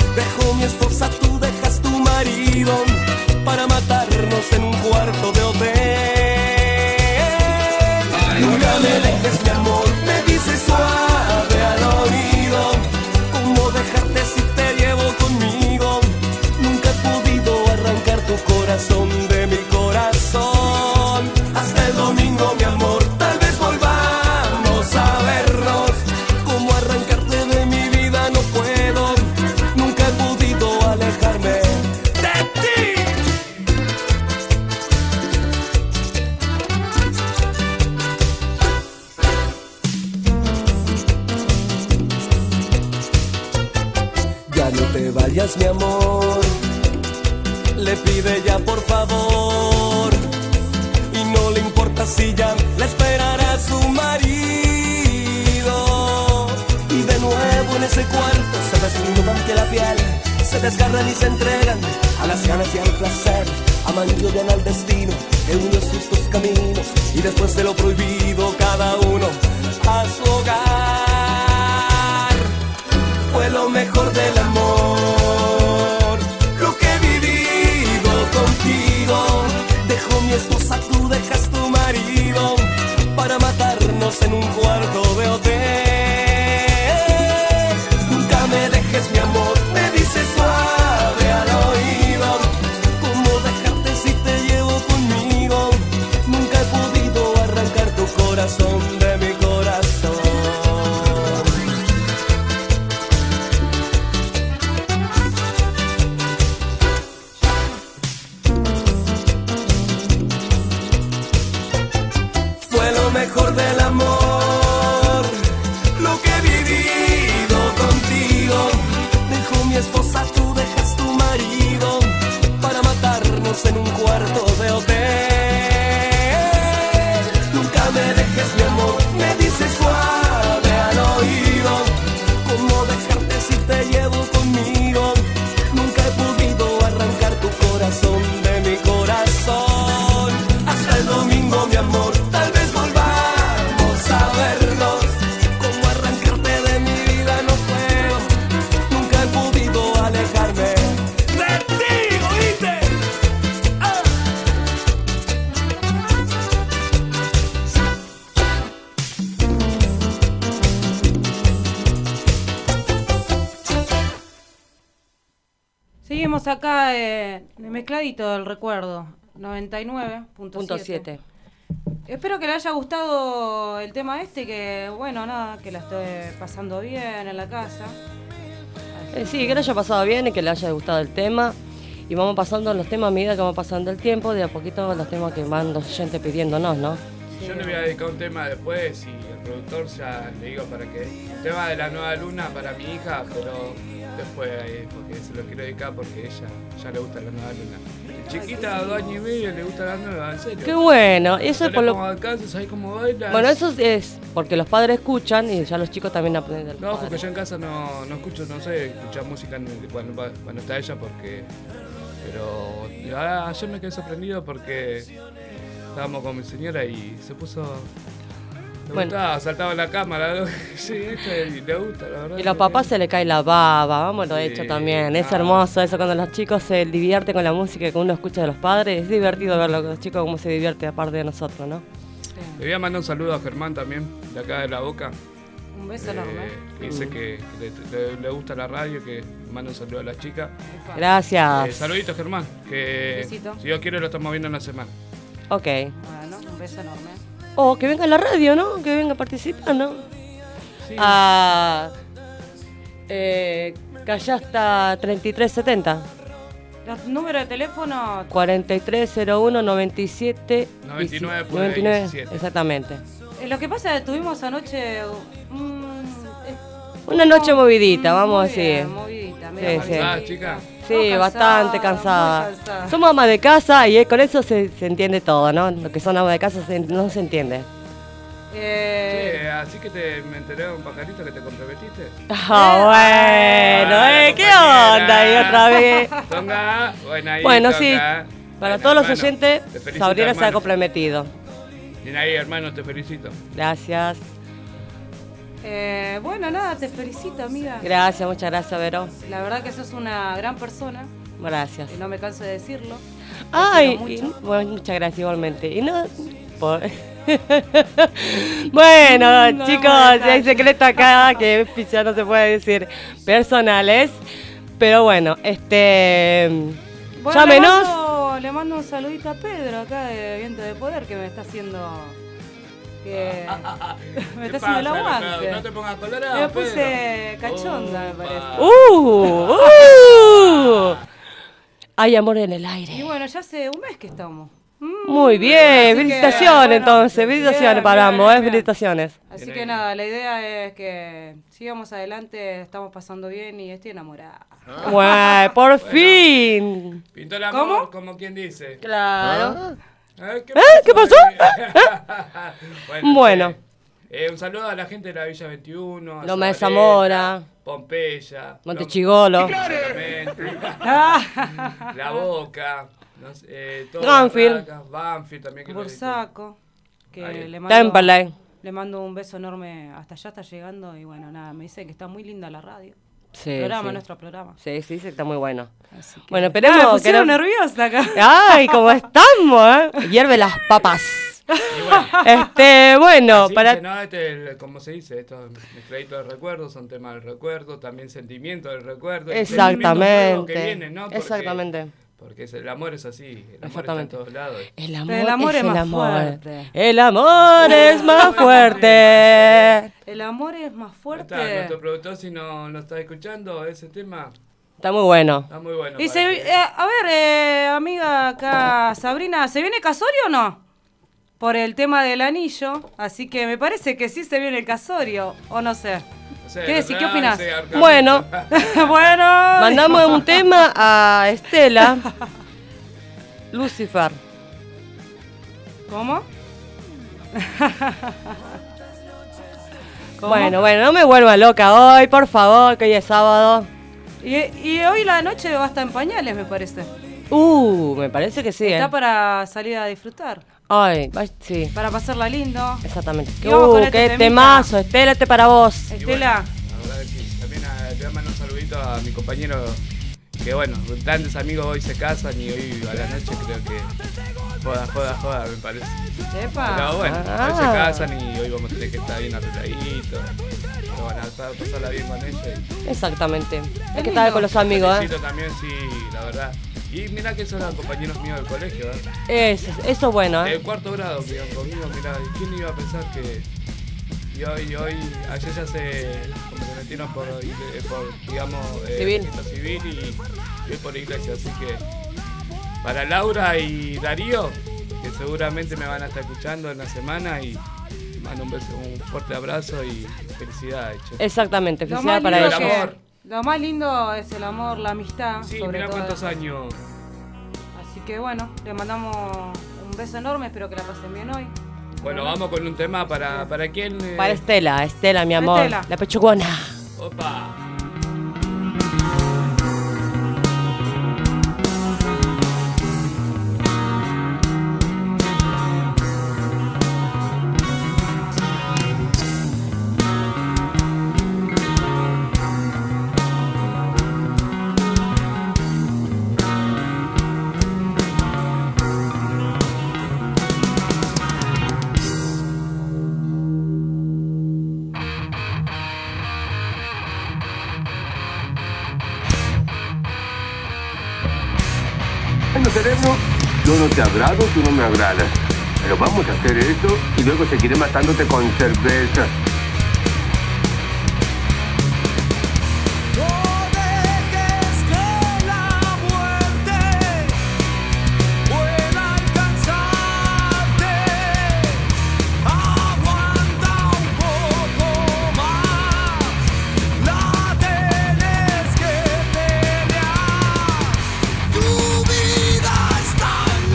Nunca me dejes, mi amor, me dices suave al oído. ¿Cómo dejarte si te llevo conmigo? Nunca he podido arrancar tu corazón de mi corazón. Hasta el domingo, mi amor, tal vez volvamos a vernos. ¿Cómo arrancarte de mi vida? No puedo. Nunca he podido alejarme de ti. Ya no te vayas, mi amor, le pide ya por favor. Y no le importa si ya la esperará su marido. Y de nuevo en ese cuarto se desnudan ante la piel, se desgarran y se entregan a las ganas y al placer. Aman y odian al destino que unió sus dos caminos. Y después de lo prohibido cada uno a su hogar. Fue lo mejor del amor, lo que he vivido contigo. Dejo mi esposa, tú dejas tu marido, para matarnos en un cuarto de hotel. Nunca me dejes, mi amor, me dices suave al oído. ¿Cómo dejarte si te llevo conmigo? Nunca he podido arrancar tu corazón de mi corazón. Fue lo mejor del amor, lo que he vivido contigo. Dejo mi esposa, tú dejas tu marido, para matarnos en un cuarto de hotel. Nunca me dejes, mi amor, me dices suave al oído. ¿Cómo dejarte si te llevo conmigo? Nunca he podido arrancar tu corazón de mi corazón. Hasta el domingo, mi amor, tal vez volvamos a vernos. ¿Cómo arrancarte de mi vida? No puedo. Nunca he podido alejarme de ti, ¿oíste? ¡Ah! Seguimos acá de mezcladito del recuerdo, 99.7. Espero que le haya gustado el tema este, que bueno, nada, que la estoy pasando bien en la casa. Sí, que le haya pasado bien y que le haya gustado el tema. Y vamos pasando los temas a medida que va pasando el tiempo, de a poquito los temas que van los oyentes pidiéndonos, ¿no? Yo le voy a dedicar un tema después y el productor ya le digo para que... El tema de la nueva luna para mi hija, pero después, porque se lo quiero dedicar porque ella ya le gusta la nueva luna. Chiquita, 2 años y medio, le gusta la nueva, en serio. Qué bueno, eso es por lo... ¿Sabes cómo baila? Bueno, eso es porque los padres escuchan y ya los chicos también aprenden de los No, padres. porque yo en casa no escucho, no sé, escuchar música cuando está ella porque... Pero ayer me quedé sorprendido porque estábamos con mi señora y se puso... Le gustaba, saltaba en la cámara, sí, le gusta, la verdad. Y a los papás se le cae la baba, vamos lo Sí, hecho también. Es claro. hermoso eso cuando los chicos se divierten con la música que uno escucha de los padres. Es divertido ver a los chicos cómo se divierten aparte de nosotros, ¿no? Le voy a mandar un saludo a Germán también, de acá de La Boca. Un beso enorme. Que dice que le gusta la radio, que manda un saludo a la chica. Gracias. Saluditos, Germán, que Besito. si Dios quiere lo estamos viendo en la semana. Ok. Bueno, un beso enorme. O que venga a la radio, ¿no? Que venga a participar, ¿no? Sí. Callasta 3370. Los números de teléfono. 4301 97 99.17. Exactamente. Lo que pasa es que tuvimos anoche Una noche movidita, vamos a muy bien, decir. movidita, Sí, medio sí. ¿Cansada, chica? Sí, Cansada, bastante cansada. muy cansada. Somos amas de casa y con eso se entiende todo, ¿no? Lo que son amas de casa no se entiende. Así que me enteré de un pajarito que te comprometiste. Bueno, ¿qué onda ahí otra vez? Tonga, bueno, ahí, Bueno, Tonga. sí, para Bueno, todos los hermano, oyentes, te felicito, Sabrina se ha hermano. comprometido. Bien ahí, hermano, te felicito. Gracias. Bueno, nada, te felicito, amiga. Gracias, muchas gracias, Vero. La verdad que sos una gran persona. Gracias. Y no me canso de decirlo. Ay, Te quiero mucho. bueno, muchas gracias igualmente. Y no, por... Bueno, No chicos, damos hay secreto acá que ya no se puede decir personales. Pero bueno, Bueno, llámenos. le mando un saludito a Pedro acá de Viento de Poder que me está haciendo. Que me está haciendo el aguante. No te pongas colorado. Me puse cachonda, me parece. Hay amor en el aire. Y bueno, ya hace un mes que estamos. Muy bien, Así felicitaciones que, bueno, entonces, felicitaciones bien, para bien, ambos, bien. felicitaciones. Así que nada, la idea es que sigamos adelante, estamos pasando bien y estoy enamorada. Bueno, por fin. Pintó el amor, como quien dice. Claro. ¿Qué pasó? Bueno. Un saludo a la gente de la Villa 21. Loma de Zabaleta, Zamora. Pompeya. Montechigolo. Exactamente. La Boca. No sé, Banfield. Banfield también. Que Bursaco, que Ahí. Temperley. le mando un beso enorme, hasta allá está llegando y bueno, nada, me dicen que está muy linda la radio. Sí, Nuestro programa. Sí, sí, está muy bueno. Así que- Bueno, esperemos me pusieron nerviosa acá. Ay, ¿cómo estamos, Hierve las papas. Bueno, Así para... dice, ¿no? Como se dice, estos mezcladitos de recuerdos son temas del recuerdo, también sentimientos del recuerdo. y sentimientos nuevos que vienen, ¿no? Porque- Exactamente. Porque el amor es así, el amor está en Exactamente. todos lados. El amor, Pero el amor es el más amor. fuerte. El amor es más fuerte. El amor es más Ahí está, fuerte. nuestro productor, si no está escuchando ese tema, Está muy bueno. está muy bueno. Y para que- a ver, amiga acá, Sabrina, ¿se viene casorio o no? Por el tema del anillo, así que me parece que sí se viene el casorio, o no sé. no sé, ¿Qué decís? ¿Qué opinás? ese Arcángel. Bueno. Bueno. Mandamos un tema a Estela. Lucifer. ¿Cómo? ¿Cómo? Bueno, no me vuelva loca hoy, por favor, que hoy es sábado. Y hoy la noche va a estar en pañales, me parece. Me parece que sí, Está para salir a disfrutar, Ay, sí, para pasarla lindo. exactamente. Y vamos con este Qué temita. temazo, Estela, para vos. Estela, La verdad que sí. También le voy a mandar un saludito a mi compañero, que bueno, grandes amigos hoy se casan y hoy a la noche creo que joda, me parece. sepa. Pero bueno, Ah. hoy se casan y hoy vamos a tener que estar bien arregladitos. Pero van a pasarla bien con ellos. Exactamente. Hay que lindo. estar con los amigos, Felicito también, sí, la verdad. Y mirá que son compañeros míos del colegio, ¿eh? Eso es bueno, Del cuarto grado, que iban conmigo, mirá, ¿quién iba a pensar que... Y hoy, ayer ya se comprometieron por digamos, Civil. registro civil y hoy por iglesia, así que para Laura y Darío, que seguramente me van a estar escuchando en la semana y mando un beso, un fuerte abrazo y felicidades, che. Exactamente, Lo felicidades más para lindo ellos. el amor. Lo más lindo es el amor, la amistad. Sí, sobre mirá todo. cuántos años. Así que bueno, le mandamos un beso enorme, espero que la pasen bien hoy. Bueno, vamos con un tema para quién. Para Estela, mi amor. Estela. La pechugona. Opa. Bueno, cerebro, yo no te agrado, tú no me agradas. Pero vamos a hacer esto y luego seguiré matándote con cerveza.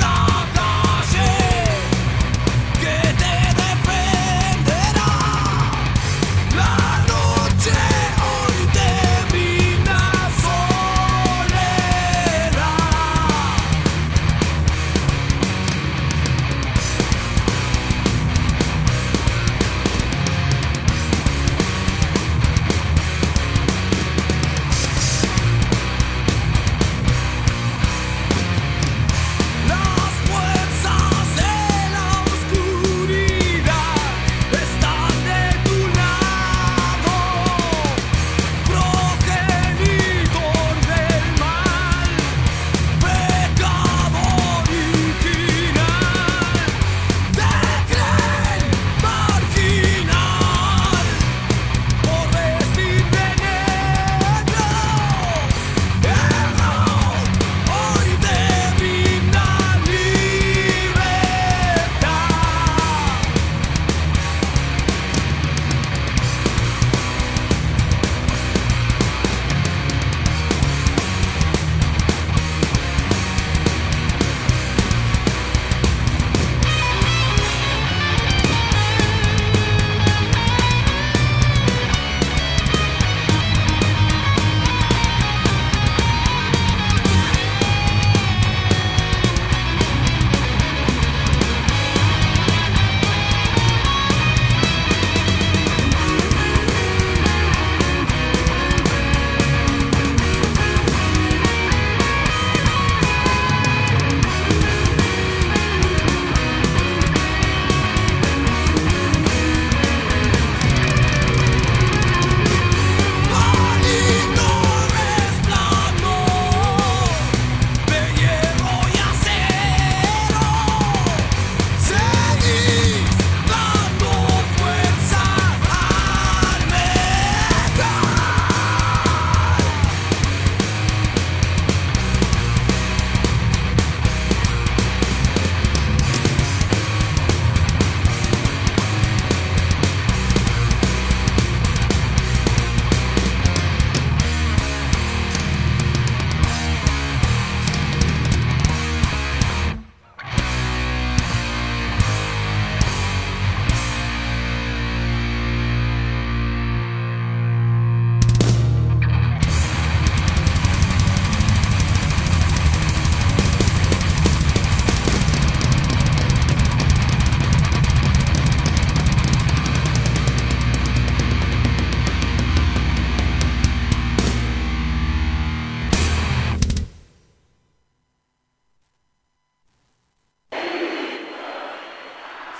Que te defenderá.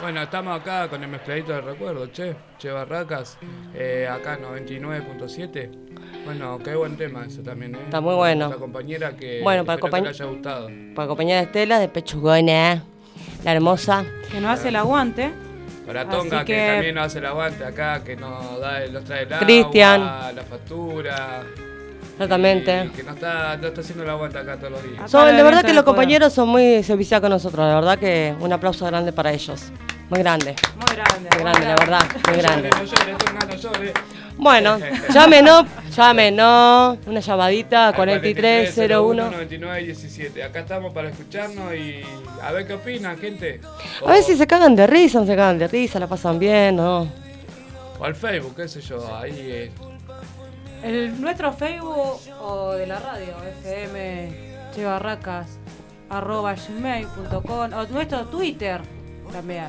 Bueno, estamos acá con el mezcladito de recuerdo, Che Barracas, acá 99.7. Bueno, qué buen tema eso también, Está muy bueno. La compañera que bueno, espero que le haya gustado. Para acompañar a Estela de Pechugona, la hermosa. Que nos hace el aguante. Para Tonga, Así que también nos hace el aguante acá, que nos trae el agua, Cristian. la factura. Exactamente. Y que nos está haciendo el aguante acá todos los días. De verdad que los compañeros son muy serviciales con nosotros, la verdad que un aplauso grande para ellos. Muy grande. Muy grande. Muy grande, la verdad, muy grande. No llores, Tonga, no llores. Bueno, llámenos, una llamadita, 4301. 9917. Acá estamos para escucharnos y a ver qué opinan, gente. A ver si se cagan de risa, no se cagan de risa, la pasan bien, ¿no? O al Facebook, qué sé yo, ahí Nuestro Facebook o de la radio, FM Chebarracas @gmail.com, o nuestro Twitter también,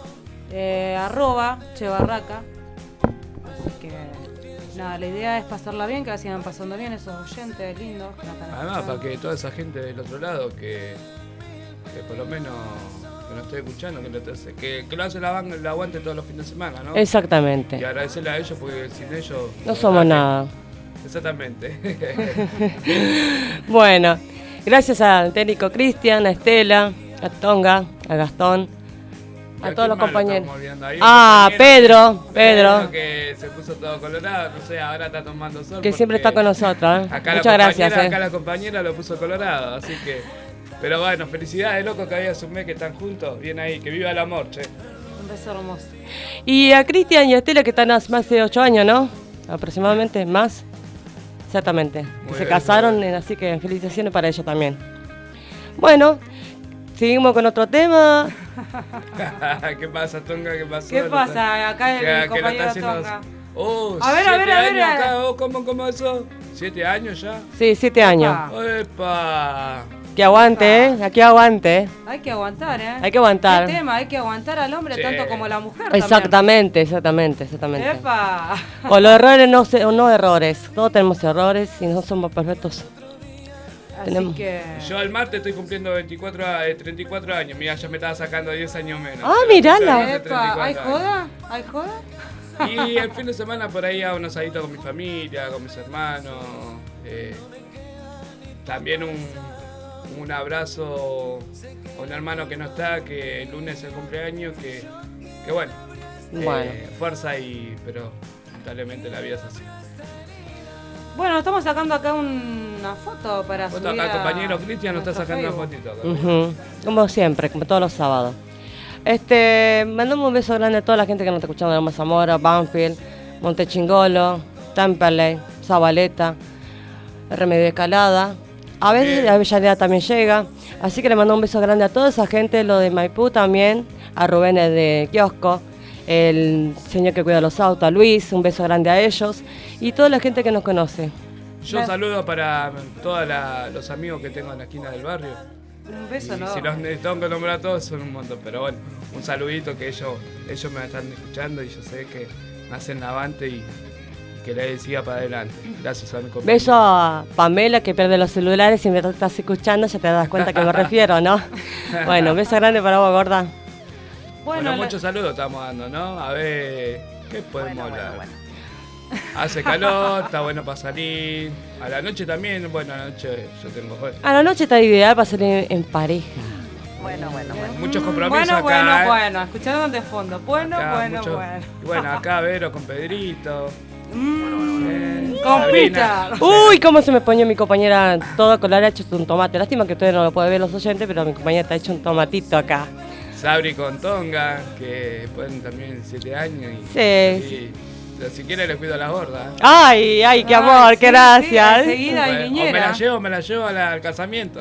@Chebarraca. Así que nada, la idea es pasarla bien, que la sigan pasando bien esos oyentes lindos que nos están además, escuchando. para que toda esa gente del otro lado que por lo menos que nos esté escuchando, que lo hace el aguante todos los fines de semana, ¿no? Exactamente. Y agradecerle a ellos porque sin ellos No somos nada. Exactamente. Bueno, gracias al técnico Cristian, a Estela, a Tonga, a Gastón, a todos los compañeros. Pedro. Que se puso todo colorado, no sé, ahora está tomando sol. Que siempre está con nosotros. Muchas gracias. Acá la compañera lo puso colorado, así que. Pero bueno, felicidades, loco, que había un mes que están juntos. Bien ahí, que viva el amor, che. Un beso hermoso. Y a Cristian y a Estela que están hace más de 8 años, ¿no? Aproximadamente, más. Exactamente. Que se casaron, así que felicitaciones para ellos también. Bueno, seguimos con otro tema. ¿Qué pasa, Tonga? ¿Qué pasó? ¿Qué pasa? Acá el compañero Tonga. A ver. Acá, ¿cómo eso? 7 años ya. Sí, 7 años. ¡Epa! Que aguante, Aquí aguante. Hay que aguantar, Hay que aguantar. ¿Qué tema? Hay que aguantar al hombre tanto como a la mujer. Exactamente. ¡Epa! O los errores no errores. Todos tenemos errores y no somos perfectos. Así que... Yo el martes estoy cumpliendo 34 años. Mira, ya me estaba sacando 10 años menos. Ah, mirala. Epa, ¿hay joda? Y el fin de semana por ahí hago un asadito con mi familia, con mis hermanos. También un abrazo a un hermano que no está, que el lunes es el cumpleaños, que bueno. Fuerza pero lamentablemente la vida es así. Bueno, estamos sacando acá una foto para subir acá el compañero Cristian nos está sacando una fotito acá. Como siempre, como todos los sábados. Mandamos un beso grande a toda la gente que nos está escuchando de Zamora, Banfield, Montechingolo, Temperley, Zabaleta, Remedio de Escalada. A veces la Avellaneda también llega. Así que le mando un beso grande a toda esa gente, lo de Maipú también, a Rubén de Kiosco, el señor que cuida los autos, a Luis, un beso grande a ellos y toda la gente que nos conoce. Yo saludo para todos los amigos que tengo en la esquina del barrio. Un beso, ¿no? Si los tengo que nombrar a todos son un montón, pero bueno, un saludito que ellos me están escuchando y yo sé que me hacen avante y que le siga para adelante. Gracias a mi compañero. Beso a Pamela que pierde los celulares y mientras estás escuchando ya te das cuenta que me refiero, ¿no? Bueno, beso grande para vos, gorda. Bueno, muchos saludos estamos dando, ¿no? A ver, ¿qué podemos hablar? Hace calor, está bueno para salir. A la noche también, bueno, a la noche yo tengo... A la noche está ideal para salir en pareja. Bueno. Muchos compromisos acá. Bueno, escuchando de fondo. Bueno. Y bueno, acá Vero con Pedrito. Con Pita. Uy, cómo se me pone mi compañera todo color hecho un tomate. Lástima que ustedes no lo pueden ver los oyentes, pero mi compañera está hecho un tomatito acá. Sabri con Tonga, que pueden también 7 años. Sí. Si quiere les cuido a la gorda. Ay, qué amor, qué gracias. Enseguida y niñera. Me la llevo al casamiento,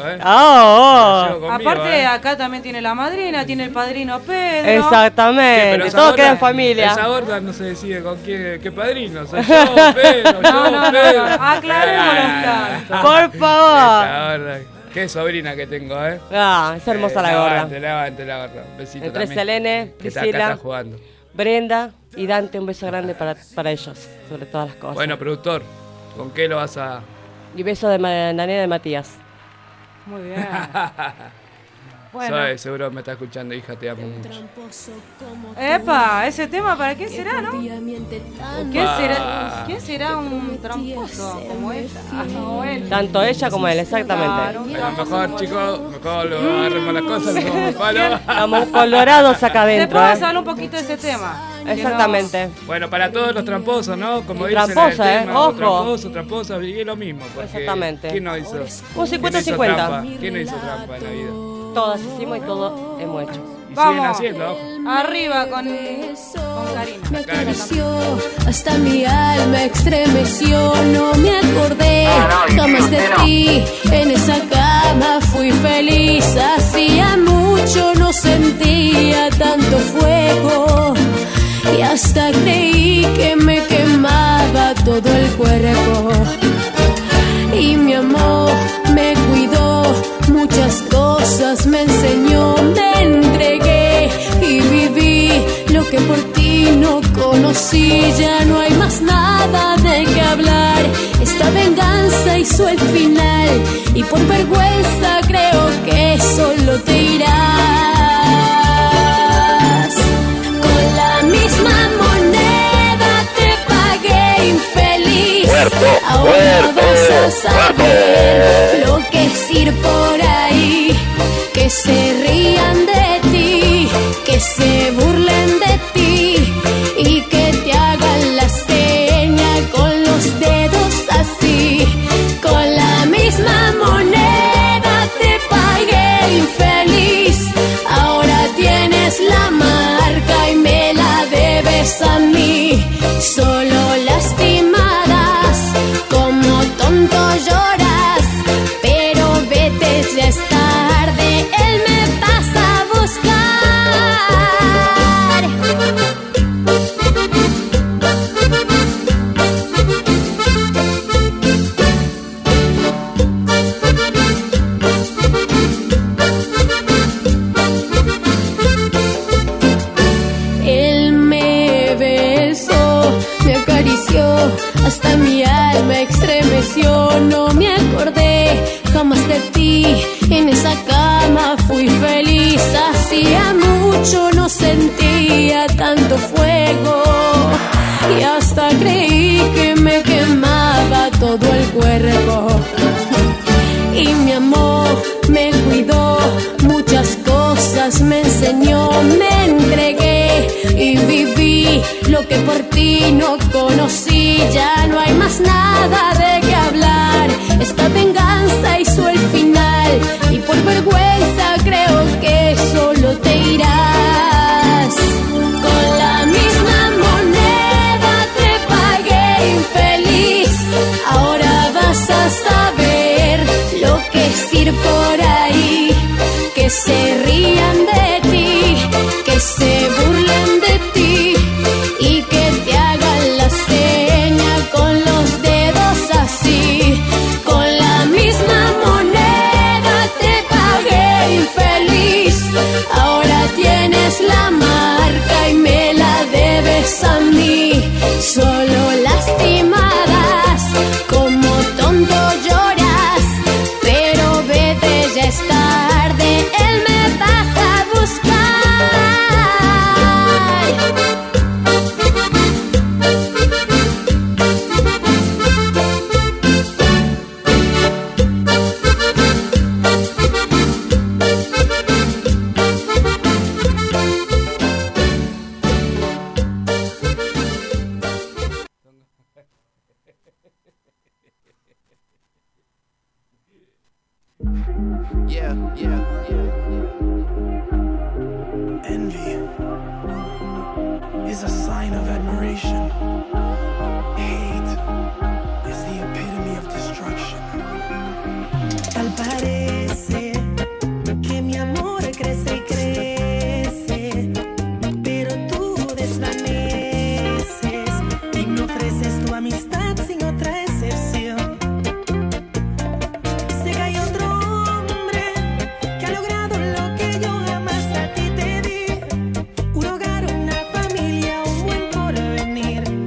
Aparte, acá también tiene la madrina, tiene el padrino Pedro. Exactamente, todo queda en familia. Esa gorda no se decide con qué padrino. Soy yo, Pedro, Pedro. Aclarémoslo tanto. Por favor. Esa gorda. Qué sobrina que tengo, es hermosa la gorda. Levante la gorda. Un besito entre también. Selene, Priscila, está jugando. Brenda y Dante, un beso grande para ellos, sobre todas las cosas. Bueno, productor, ¿con qué lo vas a...? Y beso de Daniela de Matías. Muy bien. Bueno. Zoe, seguro me está escuchando, hija, te amo mucho. Epa, ese tema, ¿para qué será, no? ¿Quién será un tramposo como ella? O él. Tanto ella como él, exactamente. Bueno, mejor, chicos, mejor lo agarremos las cosas, no vamos palo. Estamos colorados acá adentro. Después vamos a hablar un poquito de ese tema. Exactamente. Bueno, para todos los tramposos, ¿no? Como dicen tramposa, en el tema, ojo. tramposa, y es lo mismo. Porque Exactamente. ¿quién no hizo? Un 50-50. ¿Quién no hizo trampa en la vida? Todas hicimos y todo hemos hecho. Y Vamos. siguen haciendo, ojo. Arriba con Karina. Me acarició, hasta mi alma estremeció. No me acordé jamás de ti. En esa cama fui feliz. Hacía mucho no sentía tanto fuego. Y hasta creí que me quemaba todo el cuerpo. Y mi amor me cuidó, muchas cosas me enseñó, me entregué y viví lo que por ti no conocí. Ya no hay más nada de qué hablar, esta venganza hizo el final y por vergüenza creo que solo te irás. Con la misma moneda te pagué infeliz. Ahora vas a saber lo que es ir por ahí, que se rían de ti, que se burlen de ti y que te hagan la seña con los dedos así. Con la misma moneda te pagué infeliz. Ahora tienes la marca y me la debes a mí. Solo lastimadas, como tonto lloras, pero vete, ya es tarde, él me pasa a Él me besó, me acarició, hasta mi alma estremeció. No me acordé jamás de ti, en esa cama fui feliz. Hacía mucho no sentía tanto fuego y hasta creí que me quemaba todo el cuerpo. Y mi amor me cuidó, muchas cosas me enseñó, me entregué y viví lo que por ti no conocí. Ya no hay más nada de qué hablar, esta venganza hizo el final y por vergüenza creo que solo te irás. Con la misma moneda te pagué infeliz. Ahora vas a saber lo que es ir por ahí, que se rían de ti, que se burlen de ti y que te hagan la seña con los dedos así. Con la misma moneda te pagué infeliz. Ahora tienes la marca y me la debes a mí. Solo lastimadas, como tonto lloras, pero vete, ya es tarde, él me pasa a buscar. Yeah, yeah, yeah. Envy is a sign of admiration. Hate is the epitome of destruction. Tal parece que mi amor crece y crece, pero tú desvaneces y me ofreces tu amistad sin otra excepción. Sé que hay otro hombre que ha logrado lo que yo jamás a ti te di. Un hogar, una familia, un buen porvenir.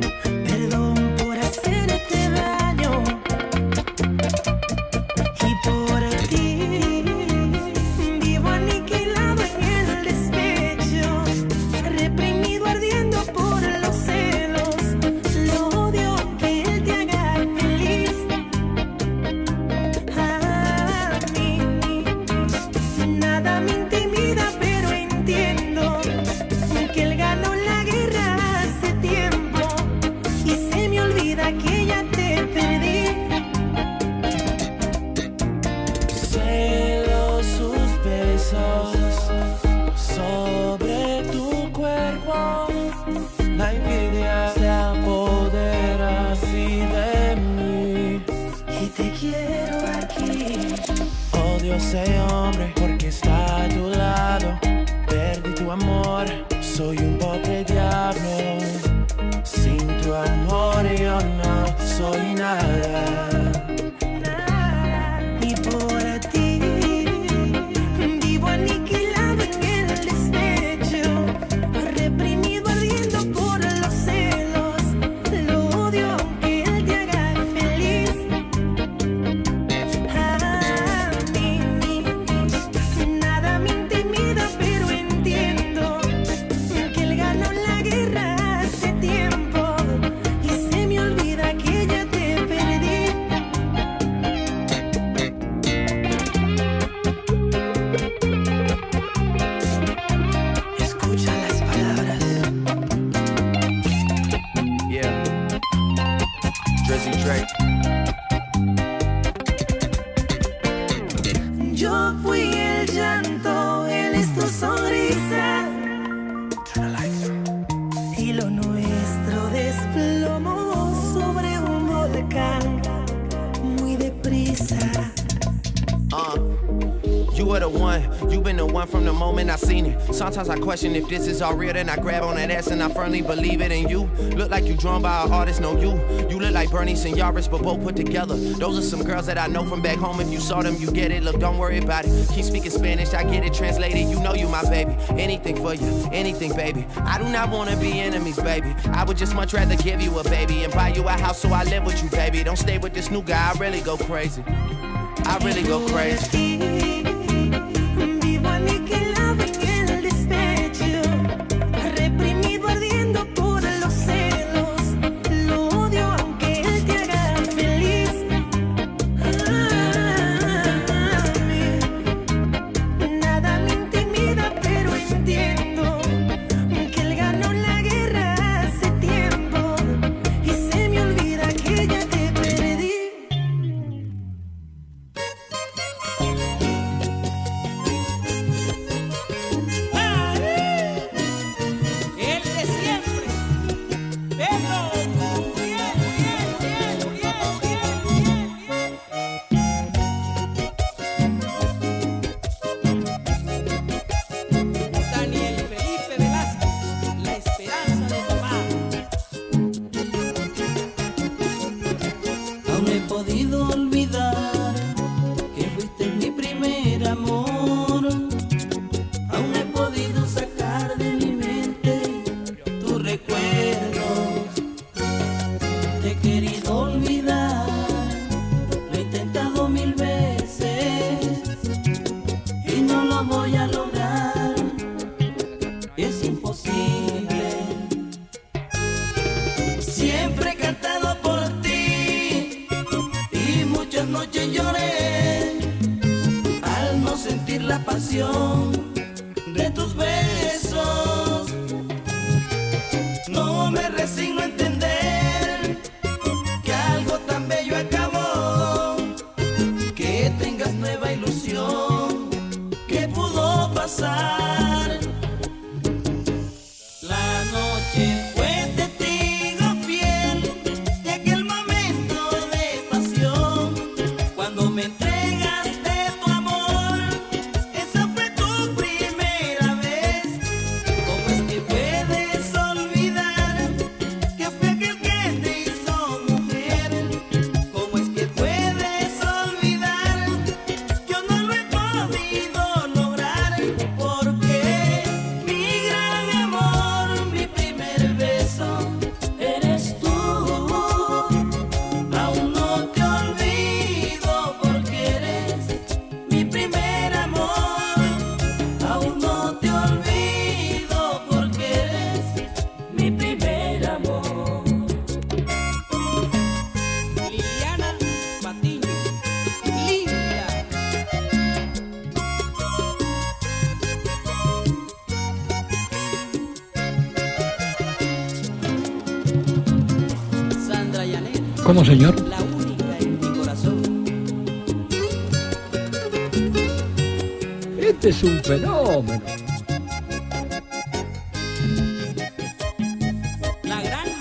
envidia se apodera así de mí. Y te quiero aquí. Odio a ese hombre porque está a tu lado. Perdí tu amor, soy un pobre diablo. Sin tu amor yo no soy nada. Y por ti vivo aniquilado en el despecho, reprimido ardiendo por los celos. Lo odio aunque él te haga feliz. A mí nada me intimida, pero entiendo que él ganó la guerra hace tiempo y se me olvida que ya te perdí. Escucha las palabras. Yeah. Drizzy Drake. Yo fui el llanto, él es tu sonrisa. Y lo nuestro desplomó sobre un volcán muy deprisa. You were the one, you been the one from the moment I seen it. Sometimes I question if this is all real, then I grab on that ass and I firmly believe it in you. Look like you drawn by an artist, no you. You look like Bernie and Yaris, but both put together. Those are some girls that I know from back home. If you saw them, you get it. Look, don't worry about it. Keep speaking Spanish, I get it translated. You know you my baby. Anything for you, anything, baby. I do not wanna be enemies, baby. I would just much rather give you a baby and buy you a house so I live with you, baby. Don't stay with this new guy, I really go crazy. I really go crazy. Vivo aniquilado en el despecho, reprimido ardiendo por los celos. Lo odio aunque él te haga feliz. Nada me intimida, pero entiendo que él ganó la guerra hace tiempo y se me olvida que ya te perdí. El de siempre, Pedro. Daniel Felipe Velázquez, la esperanza de papá. Aún no he podido olvidar que fuiste mi primer amor. Aún no he podido sacar de mi mente tus recuerdos. Te he querido olvidar, lo he intentado 1000 veces y no lo voy a lograr. Es imposible. Siempre he cantado por ti y muchas noches lloré al no sentir la pasión de tus besos. No me resigno a entender que algo tan bello acabó. Que tengas nueva ilusión, ¿qué pudo pasar? La noche fue testigo fiel de aquel momento de pasión. Cuando me entregaste tu amor, esa fue tu primera vez. ¿Cómo es que puedes olvidar que fue aquel que te hizo mujer? ¿Cómo es que puedes olvidar? Yo no lo he podido lograr, porque mi gran amor, mi primer beso, eres tú. Aún no te olvido porque eres mi primer amor. Aún no te olvido porque eres mi primer amor. Liliana Patiño, Lilia. Sandra Yanet, ¿Cómo, señor? la única en mi corazón. Este es un fenómeno. La gran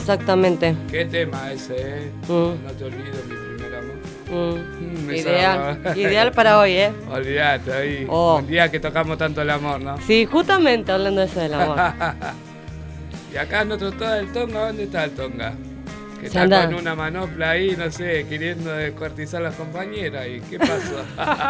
Exactamente. Qué tema ese, No te olvides mi primer amor. Ideal, ideal para hoy, Olvídate, ahí. Oh. Un día que tocamos tanto el amor, ¿no? Sí, justamente hablando de eso del amor. Y acá en otro lado del Tonga, ¿dónde está el Tonga? Que Se está anda. con una manopla ahí, no sé, queriendo descuartizar a las compañeras. ¿Y qué pasó?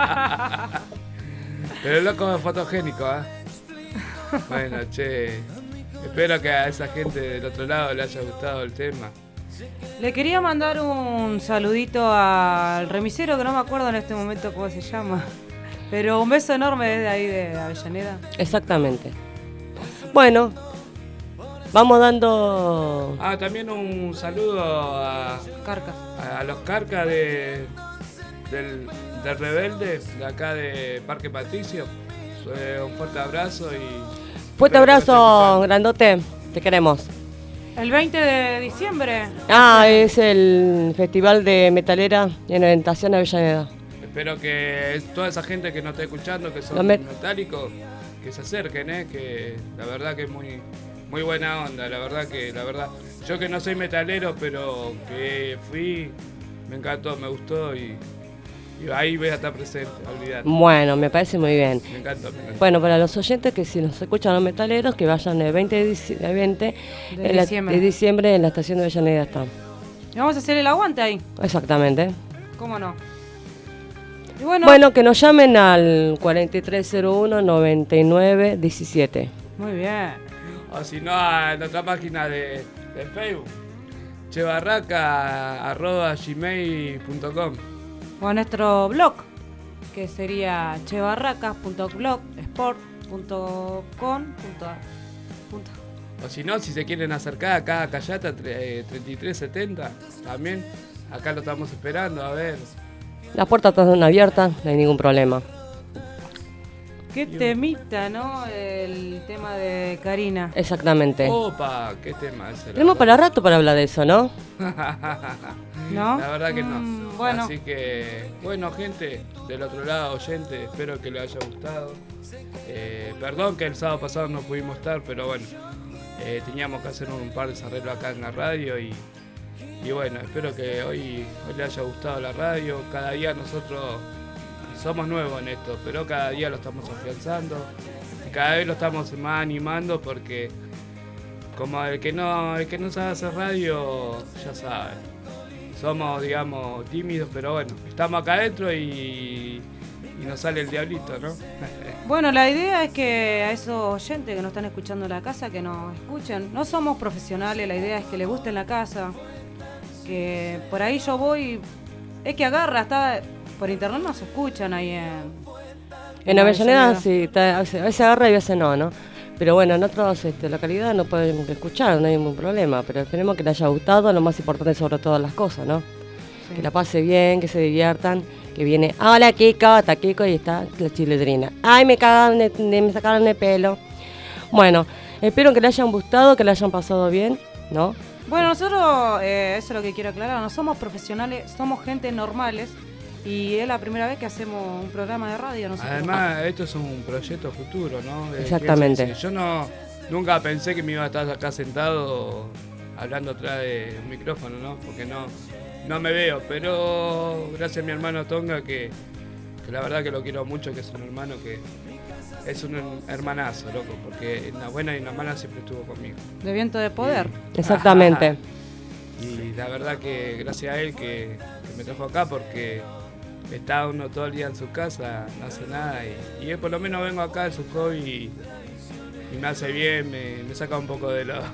Pero el loco es fotogénico, Bueno, che. Espero que a esa gente del otro lado le haya gustado el tema. Le quería mandar un saludito al remisero, que no me acuerdo en este momento cómo se llama. Pero un beso enorme desde ahí de Avellaneda. Exactamente. Bueno, vamos dando... También un saludo a los carcas del Rebelde, de acá de Parque Patricio. Un fuerte abrazo y... Fuerte abrazo, grandote. Te queremos. El 20 de diciembre. Es el Festival de Metalera en Orientación Avellaneda. Espero que toda esa gente que nos está escuchando, que son Los metálicos, que se acerquen, que la verdad que es muy buena onda, la verdad, yo que no soy metalero, pero que fui, me encantó, me gustó y ahí voy a estar presente, olvidate. Bueno, me parece muy bien. Me encantó. Bueno, para los oyentes que si nos escuchan los metaleros, que vayan el 20 de diciembre en la estación de Avellaneda está. Y vamos a hacer el aguante ahí. Exactamente. ¿Cómo no? Y bueno, que nos llamen al 4301-9917. Muy bien. O si no, a nuestra página de Facebook, chebarraca@gmail.com. O a nuestro blog, que sería chebarracas.blogsport.com.ar. O si no, si se quieren acercar acá a Callata 3370, también acá lo estamos esperando, a ver. Las puertas están abiertas, no hay ningún problema. Qué temita, ¿no? El tema de Karina. Exactamente. Opa, qué tema ese. Tenemos para rato para hablar de eso, ¿no? ¿No? La verdad que no. Bueno. Así que, bueno, gente del otro lado, oyente, espero que les haya gustado. Perdón que el sábado pasado no pudimos estar, pero bueno, teníamos que hacer un par de arreglos acá en la radio y bueno, espero que hoy les haya gustado la radio. Cada día nosotros somos nuevos en esto, pero cada día lo estamos afianzando y cada vez lo estamos más animando porque como el que no sabe hacer radio ya sabe. Somos, digamos, tímidos, pero bueno, estamos acá adentro y nos sale el diablito, ¿no? Bueno, la idea es que a esos oyentes que nos están escuchando en la casa, que nos escuchen. No somos profesionales, la idea es que les guste en la casa. Que por ahí yo voy, es que agarra, está por internet nos escuchan ahí en Avellaneda sí, a veces agarra y a veces no. Pero bueno, en otras localidades no podemos escuchar, no hay ningún problema. Pero esperemos que les haya gustado, lo más importante sobre todas las cosas, ¿no? Sí. Que la pase bien, que se diviertan, que viene, hola Kiko, está Kiko y está la chilindrina. Ay, me sacaron el pelo. Bueno, espero que les hayan gustado, que les hayan pasado bien, ¿no? Bueno, nosotros, eso es lo que quiero aclarar, no somos profesionales, somos gente normales. Y es la primera vez que hacemos un programa de radio. Además, esto es un proyecto futuro, ¿no? Exactamente. Yo nunca pensé que me iba a estar acá sentado hablando atrás de un micrófono, ¿no? Porque no me veo. Pero gracias a mi hermano Tonga, que la verdad que lo quiero mucho, que es un hermano que es un hermanazo, loco. Porque en las buenas y en las malas siempre estuvo conmigo. De viento de poder. Exactamente. Y la verdad que gracias a él que me trajo acá porque... Está uno todo el día en su casa, no hace nada y yo por lo menos vengo acá en su hobby y me hace bien, me saca un poco de los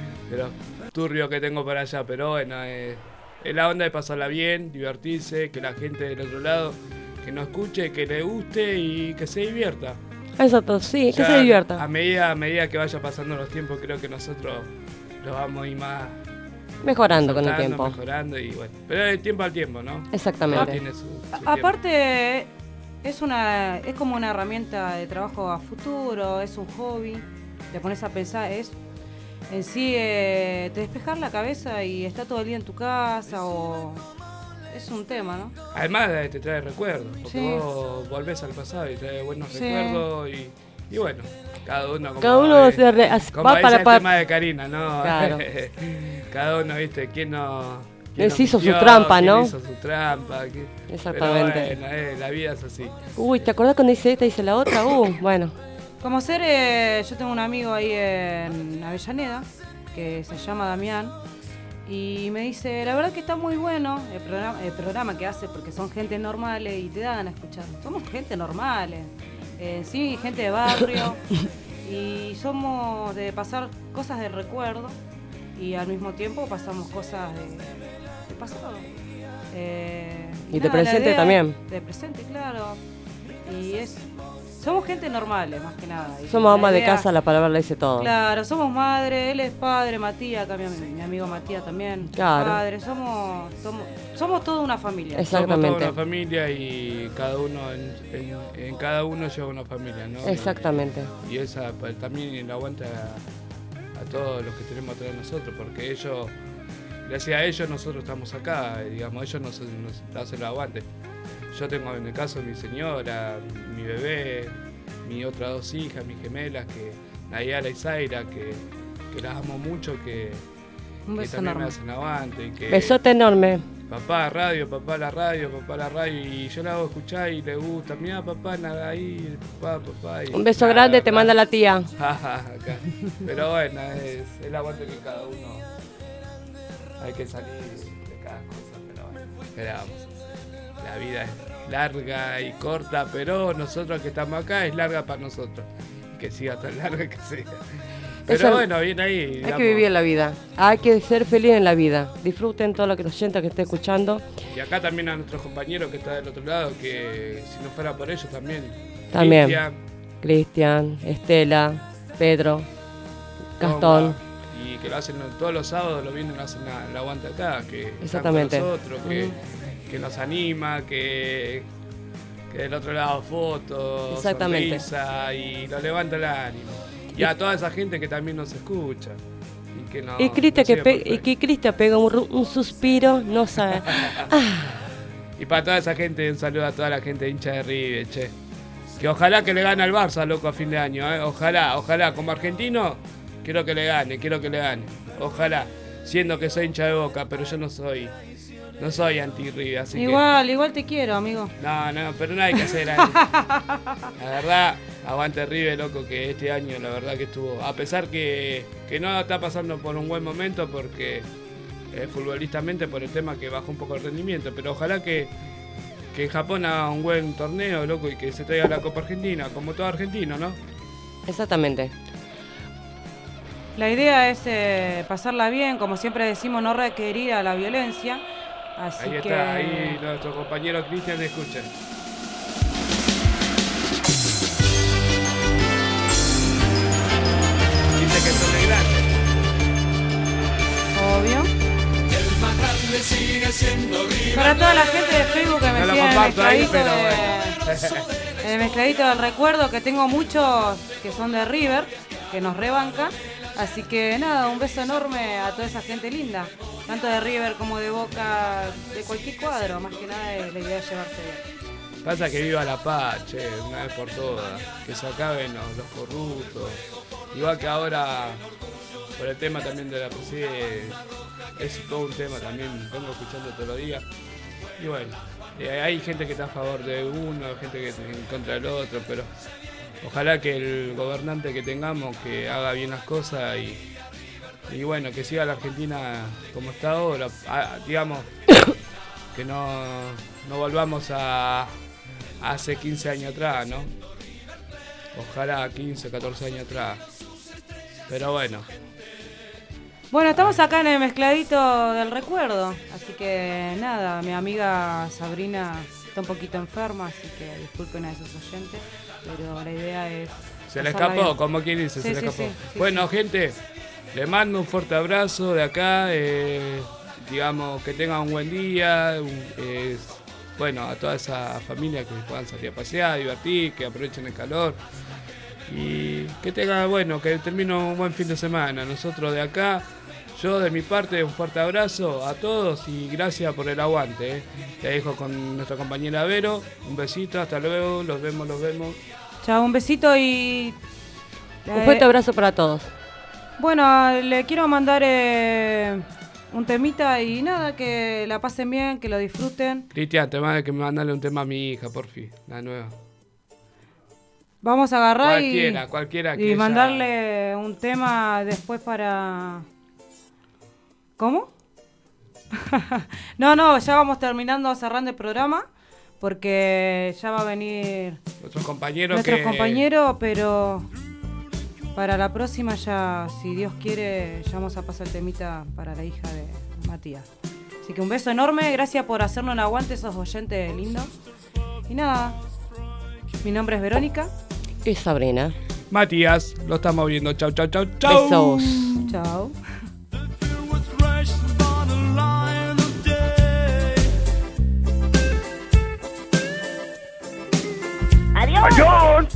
turbios que tengo por allá, pero bueno, es la onda de pasarla bien, divertirse, que la gente del otro lado que nos escuche, que le guste y que se divierta. Exacto, sí, que se divierta. A medida que vaya pasando los tiempos creo que nosotros lo vamos a ir más... Mejorando con el tiempo. Mejorando y bueno. Pero de tiempo al tiempo, ¿no? Exactamente. Tiene su aparte, es como una herramienta de trabajo a futuro, es un hobby. Te pones a pensar, es en sí te despejar la cabeza y está todo el día en tu casa o... Es un tema, ¿no? Además te trae recuerdos, porque sí. vos volvés al pasado y trae buenos recuerdos Y bueno, cada uno como Cada uno dice va para el tema de Karina, ¿no? Claro. Cada uno, ¿viste? ¿Quién no? Les hizo su trampa, ¿no? Hizo su trampa. Exactamente. Pero bueno, la vida es así. Uy, ¿te acordás cuando dice esta y dice la otra? Bueno. Como ser, yo tengo un amigo ahí en Avellaneda que se llama Damián y me dice, la verdad que está muy bueno el programa que hace porque son gente normales y te dan a escuchar. Somos gente normales, sí, gente de barrio y somos de pasar cosas de recuerdo y al mismo tiempo pasamos cosas de pasado. Y de presente también. De presente, claro. Y somos gente normales, más que nada. Y Somos amas de idea- casa, la palabra le dice todo. Claro, somos madre, él es padre, Matías, acá mi amigo Matías también. Claro. Padre, somos toda una familia. Exactamente. Somos toda una familia y cada uno en cada uno lleva una familia, ¿no? Exactamente. Y esa pues, también la aguanta a todos los que tenemos atrás de nosotros, porque ellos, gracias a ellos nosotros estamos acá, digamos, ellos nos hacen el aguante. Yo tengo en el caso mi señora, mi bebé, mis otras 2 hijas, mis gemelas, que Nayara y Zaira, que las amo mucho, que Un beso también enorme. me hacen aguante. Y que Besote enorme. papá radio, papá la radio, y yo la hago escuchar y le gusta. Mirá papá, nada ahí, papá. Y Un beso nada, grande te manda la tía. Acá. Pero bueno, es el aguante que cada uno hay que salir de cada cosa, pero bueno, ¿qué le vamos a hacer? La vida es larga y corta, pero nosotros que estamos acá es larga para nosotros. Y que siga tan larga que sea. Pero Eso- bueno, bien ahí. Hay digamos. que vivir la vida. Hay que ser feliz en la vida. Disfruten todo lo que los oyentes que estén escuchando. Y acá también a nuestros compañeros que está del otro lado, que si no fuera por ellos también. También. Cristian, Cristian, Estela, Pedro, Gastón. y que lo hacen todos los sábados, lo vienen, hacen la aguanta acá, que están Exactamente. con nosotros, que nos anima, que del otro lado fotos, Exactamente. sonrisa y lo levanta el ánimo. Y a toda esa gente que también nos escucha. Y que nos, Y Cristian nos sigue por que Cristian pega un suspiro, no sabe. Y para toda esa gente, un saludo a toda la gente hincha de River, che. Que ojalá que le gane al Barça, loco, a fin de año, ¿eh? Ojalá. Como argentino, quiero que le gane. Ojalá. Siendo que soy hincha de Boca, pero yo no soy anti-River, así Igual te quiero, amigo. que... No, pero no hay que hacer algo. La verdad, aguante River, loco, que este año la verdad que estuvo... A pesar que no está pasando por un buen momento, porque futbolistamente por el tema que bajó un poco el rendimiento, pero ojalá que Japón haga un buen torneo, loco, y que se traiga la Copa Argentina, como todo argentino, ¿no? Exactamente. La idea es pasarla bien, como siempre decimos, no requerir a la violencia. Así Ahí que... está, ahí nuestro compañero Cristian escucha. Dice que son de grande. Obvio. El más grande sigue siendo River. Para toda la gente de Facebook que me No lo sigue en el comparto ahí, mezcladito, pero bueno. en el mezcladito del recuerdo, que tengo muchos que son de River, que nos rebanca. Así que nada, un beso enorme a toda esa gente linda, tanto de River como de Boca, de cualquier cuadro, más que nada la idea es llevarse bien. Pasa que viva la paz, che, una vez por todas. Que se acaben los corruptos. Igual que ahora, por el tema también de la poesía, es todo un tema también, vengo escuchando todos los días. Y bueno, hay gente que está a favor de uno, gente que está en contra del otro, pero ojalá que el gobernante que tengamos que haga bien las cosas y bueno, que siga la Argentina como está ahora. Digamos, que no volvamos a hace 15 años atrás, ¿no? Ojalá 15, 14 años atrás. Pero bueno. Bueno, estamos acá en el mezcladito del recuerdo, así que nada, mi amiga Sabrina está un poquito enferma, así que disculpen a esos oyentes, pero la idea es... Se le pasarla escapó, bien. como quien dice, Sí, se le sí, escapó. sí, Bueno, gente, le mando un fuerte abrazo de acá. Digamos, que tengan un buen día. Bueno, a toda esa familia que puedan salir a pasear, divertir, que aprovechen el calor. Y que tengan, bueno, que termine un buen fin de semana. Nosotros de acá, yo de mi parte, un fuerte abrazo a todos y gracias por el aguante. Te dejo con nuestra compañera Vero. Un besito, hasta luego, los vemos. Chao, un besito y... Un fuerte abrazo para todos. Bueno, le quiero mandar un temita y nada, que la pasen bien, que lo disfruten. Cristian, te mando que me mandale un tema a mi hija, porfi, la nueva. Vamos a agarrar cualquiera que y ella- mandarle un tema después para... ¿Cómo? No, ya vamos cerrando el programa porque ya va a venir Nuestros compañeros nuestros compañeros, pero para la próxima ya, si Dios quiere, ya vamos a pasar el temita para la hija de Matías. Así que un beso enorme, gracias por hacernos un aguante, esos oyentes lindos. Y nada, mi nombre es Verónica. Y Sabrina. Matías, lo estamos viendo. Chau, chau, chau, chau. Besos. Chao. ¡Adiós!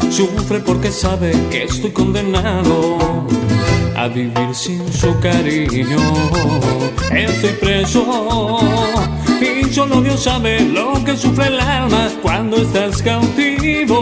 sufre porque sabe que estoy condenado a vivir sin su cariño. Estoy preso y solo Dios sabe lo que sufre el alma cuando estás cautivo.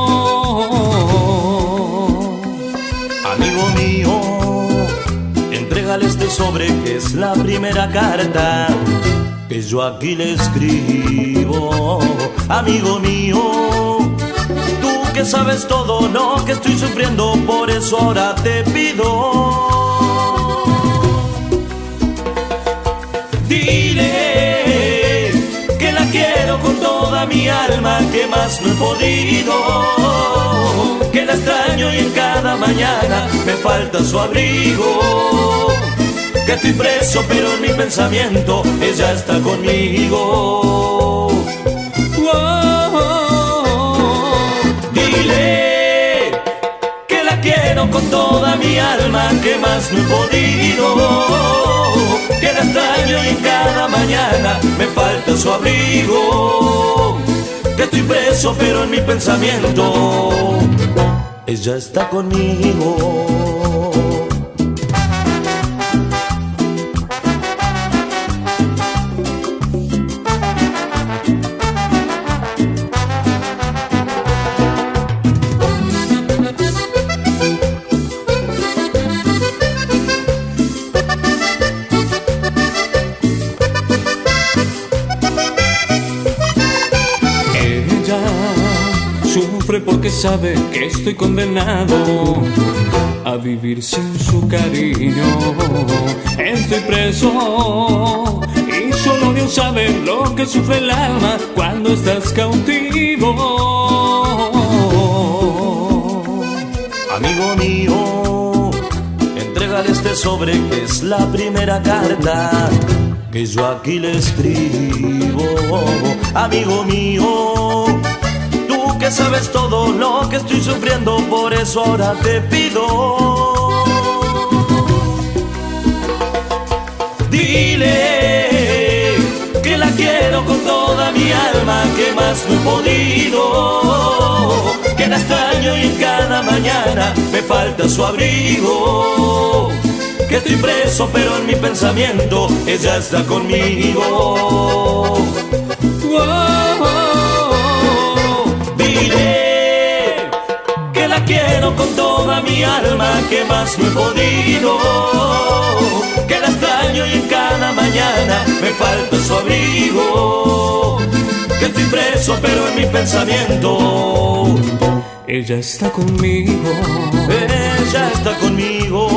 Amigo mío, entrégale este sobre que es la primera carta que yo aquí le escribo. Amigo mío, tú que sabes todo lo que estoy sufriendo, por eso ahora te pido. Dile que la quiero con toda mi alma, que más no he podido, que la extraño y en cada mañana me falta su abrigo, que estoy preso pero en mi pensamiento ella está conmigo. Dile que la quiero con toda mi alma, que más no he podido, que la extraño y en cada mañana me falta su abrigo, que estoy preso pero en mi pensamiento ella está conmigo. Sufre porque sabe que estoy condenado a vivir sin su cariño. Estoy preso y solo Dios sabe lo que sufre el alma cuando estás cautivo. Amigo mío, entrégale este sobre que es la primera carta que yo aquí le escribo. Amigo mío, que sabes todo lo que estoy sufriendo, por eso ahora te pido. Dile que la quiero con toda mi alma, que más no he podido, que la extraño y en cada mañana me falta su abrigo, que estoy preso pero en mi pensamiento ella está conmigo. Dile que la quiero con toda mi alma, que más no he podido, que la extraño y en cada mañana me falta su abrigo, que estoy preso pero en mi pensamiento ella está conmigo. Ella está conmigo.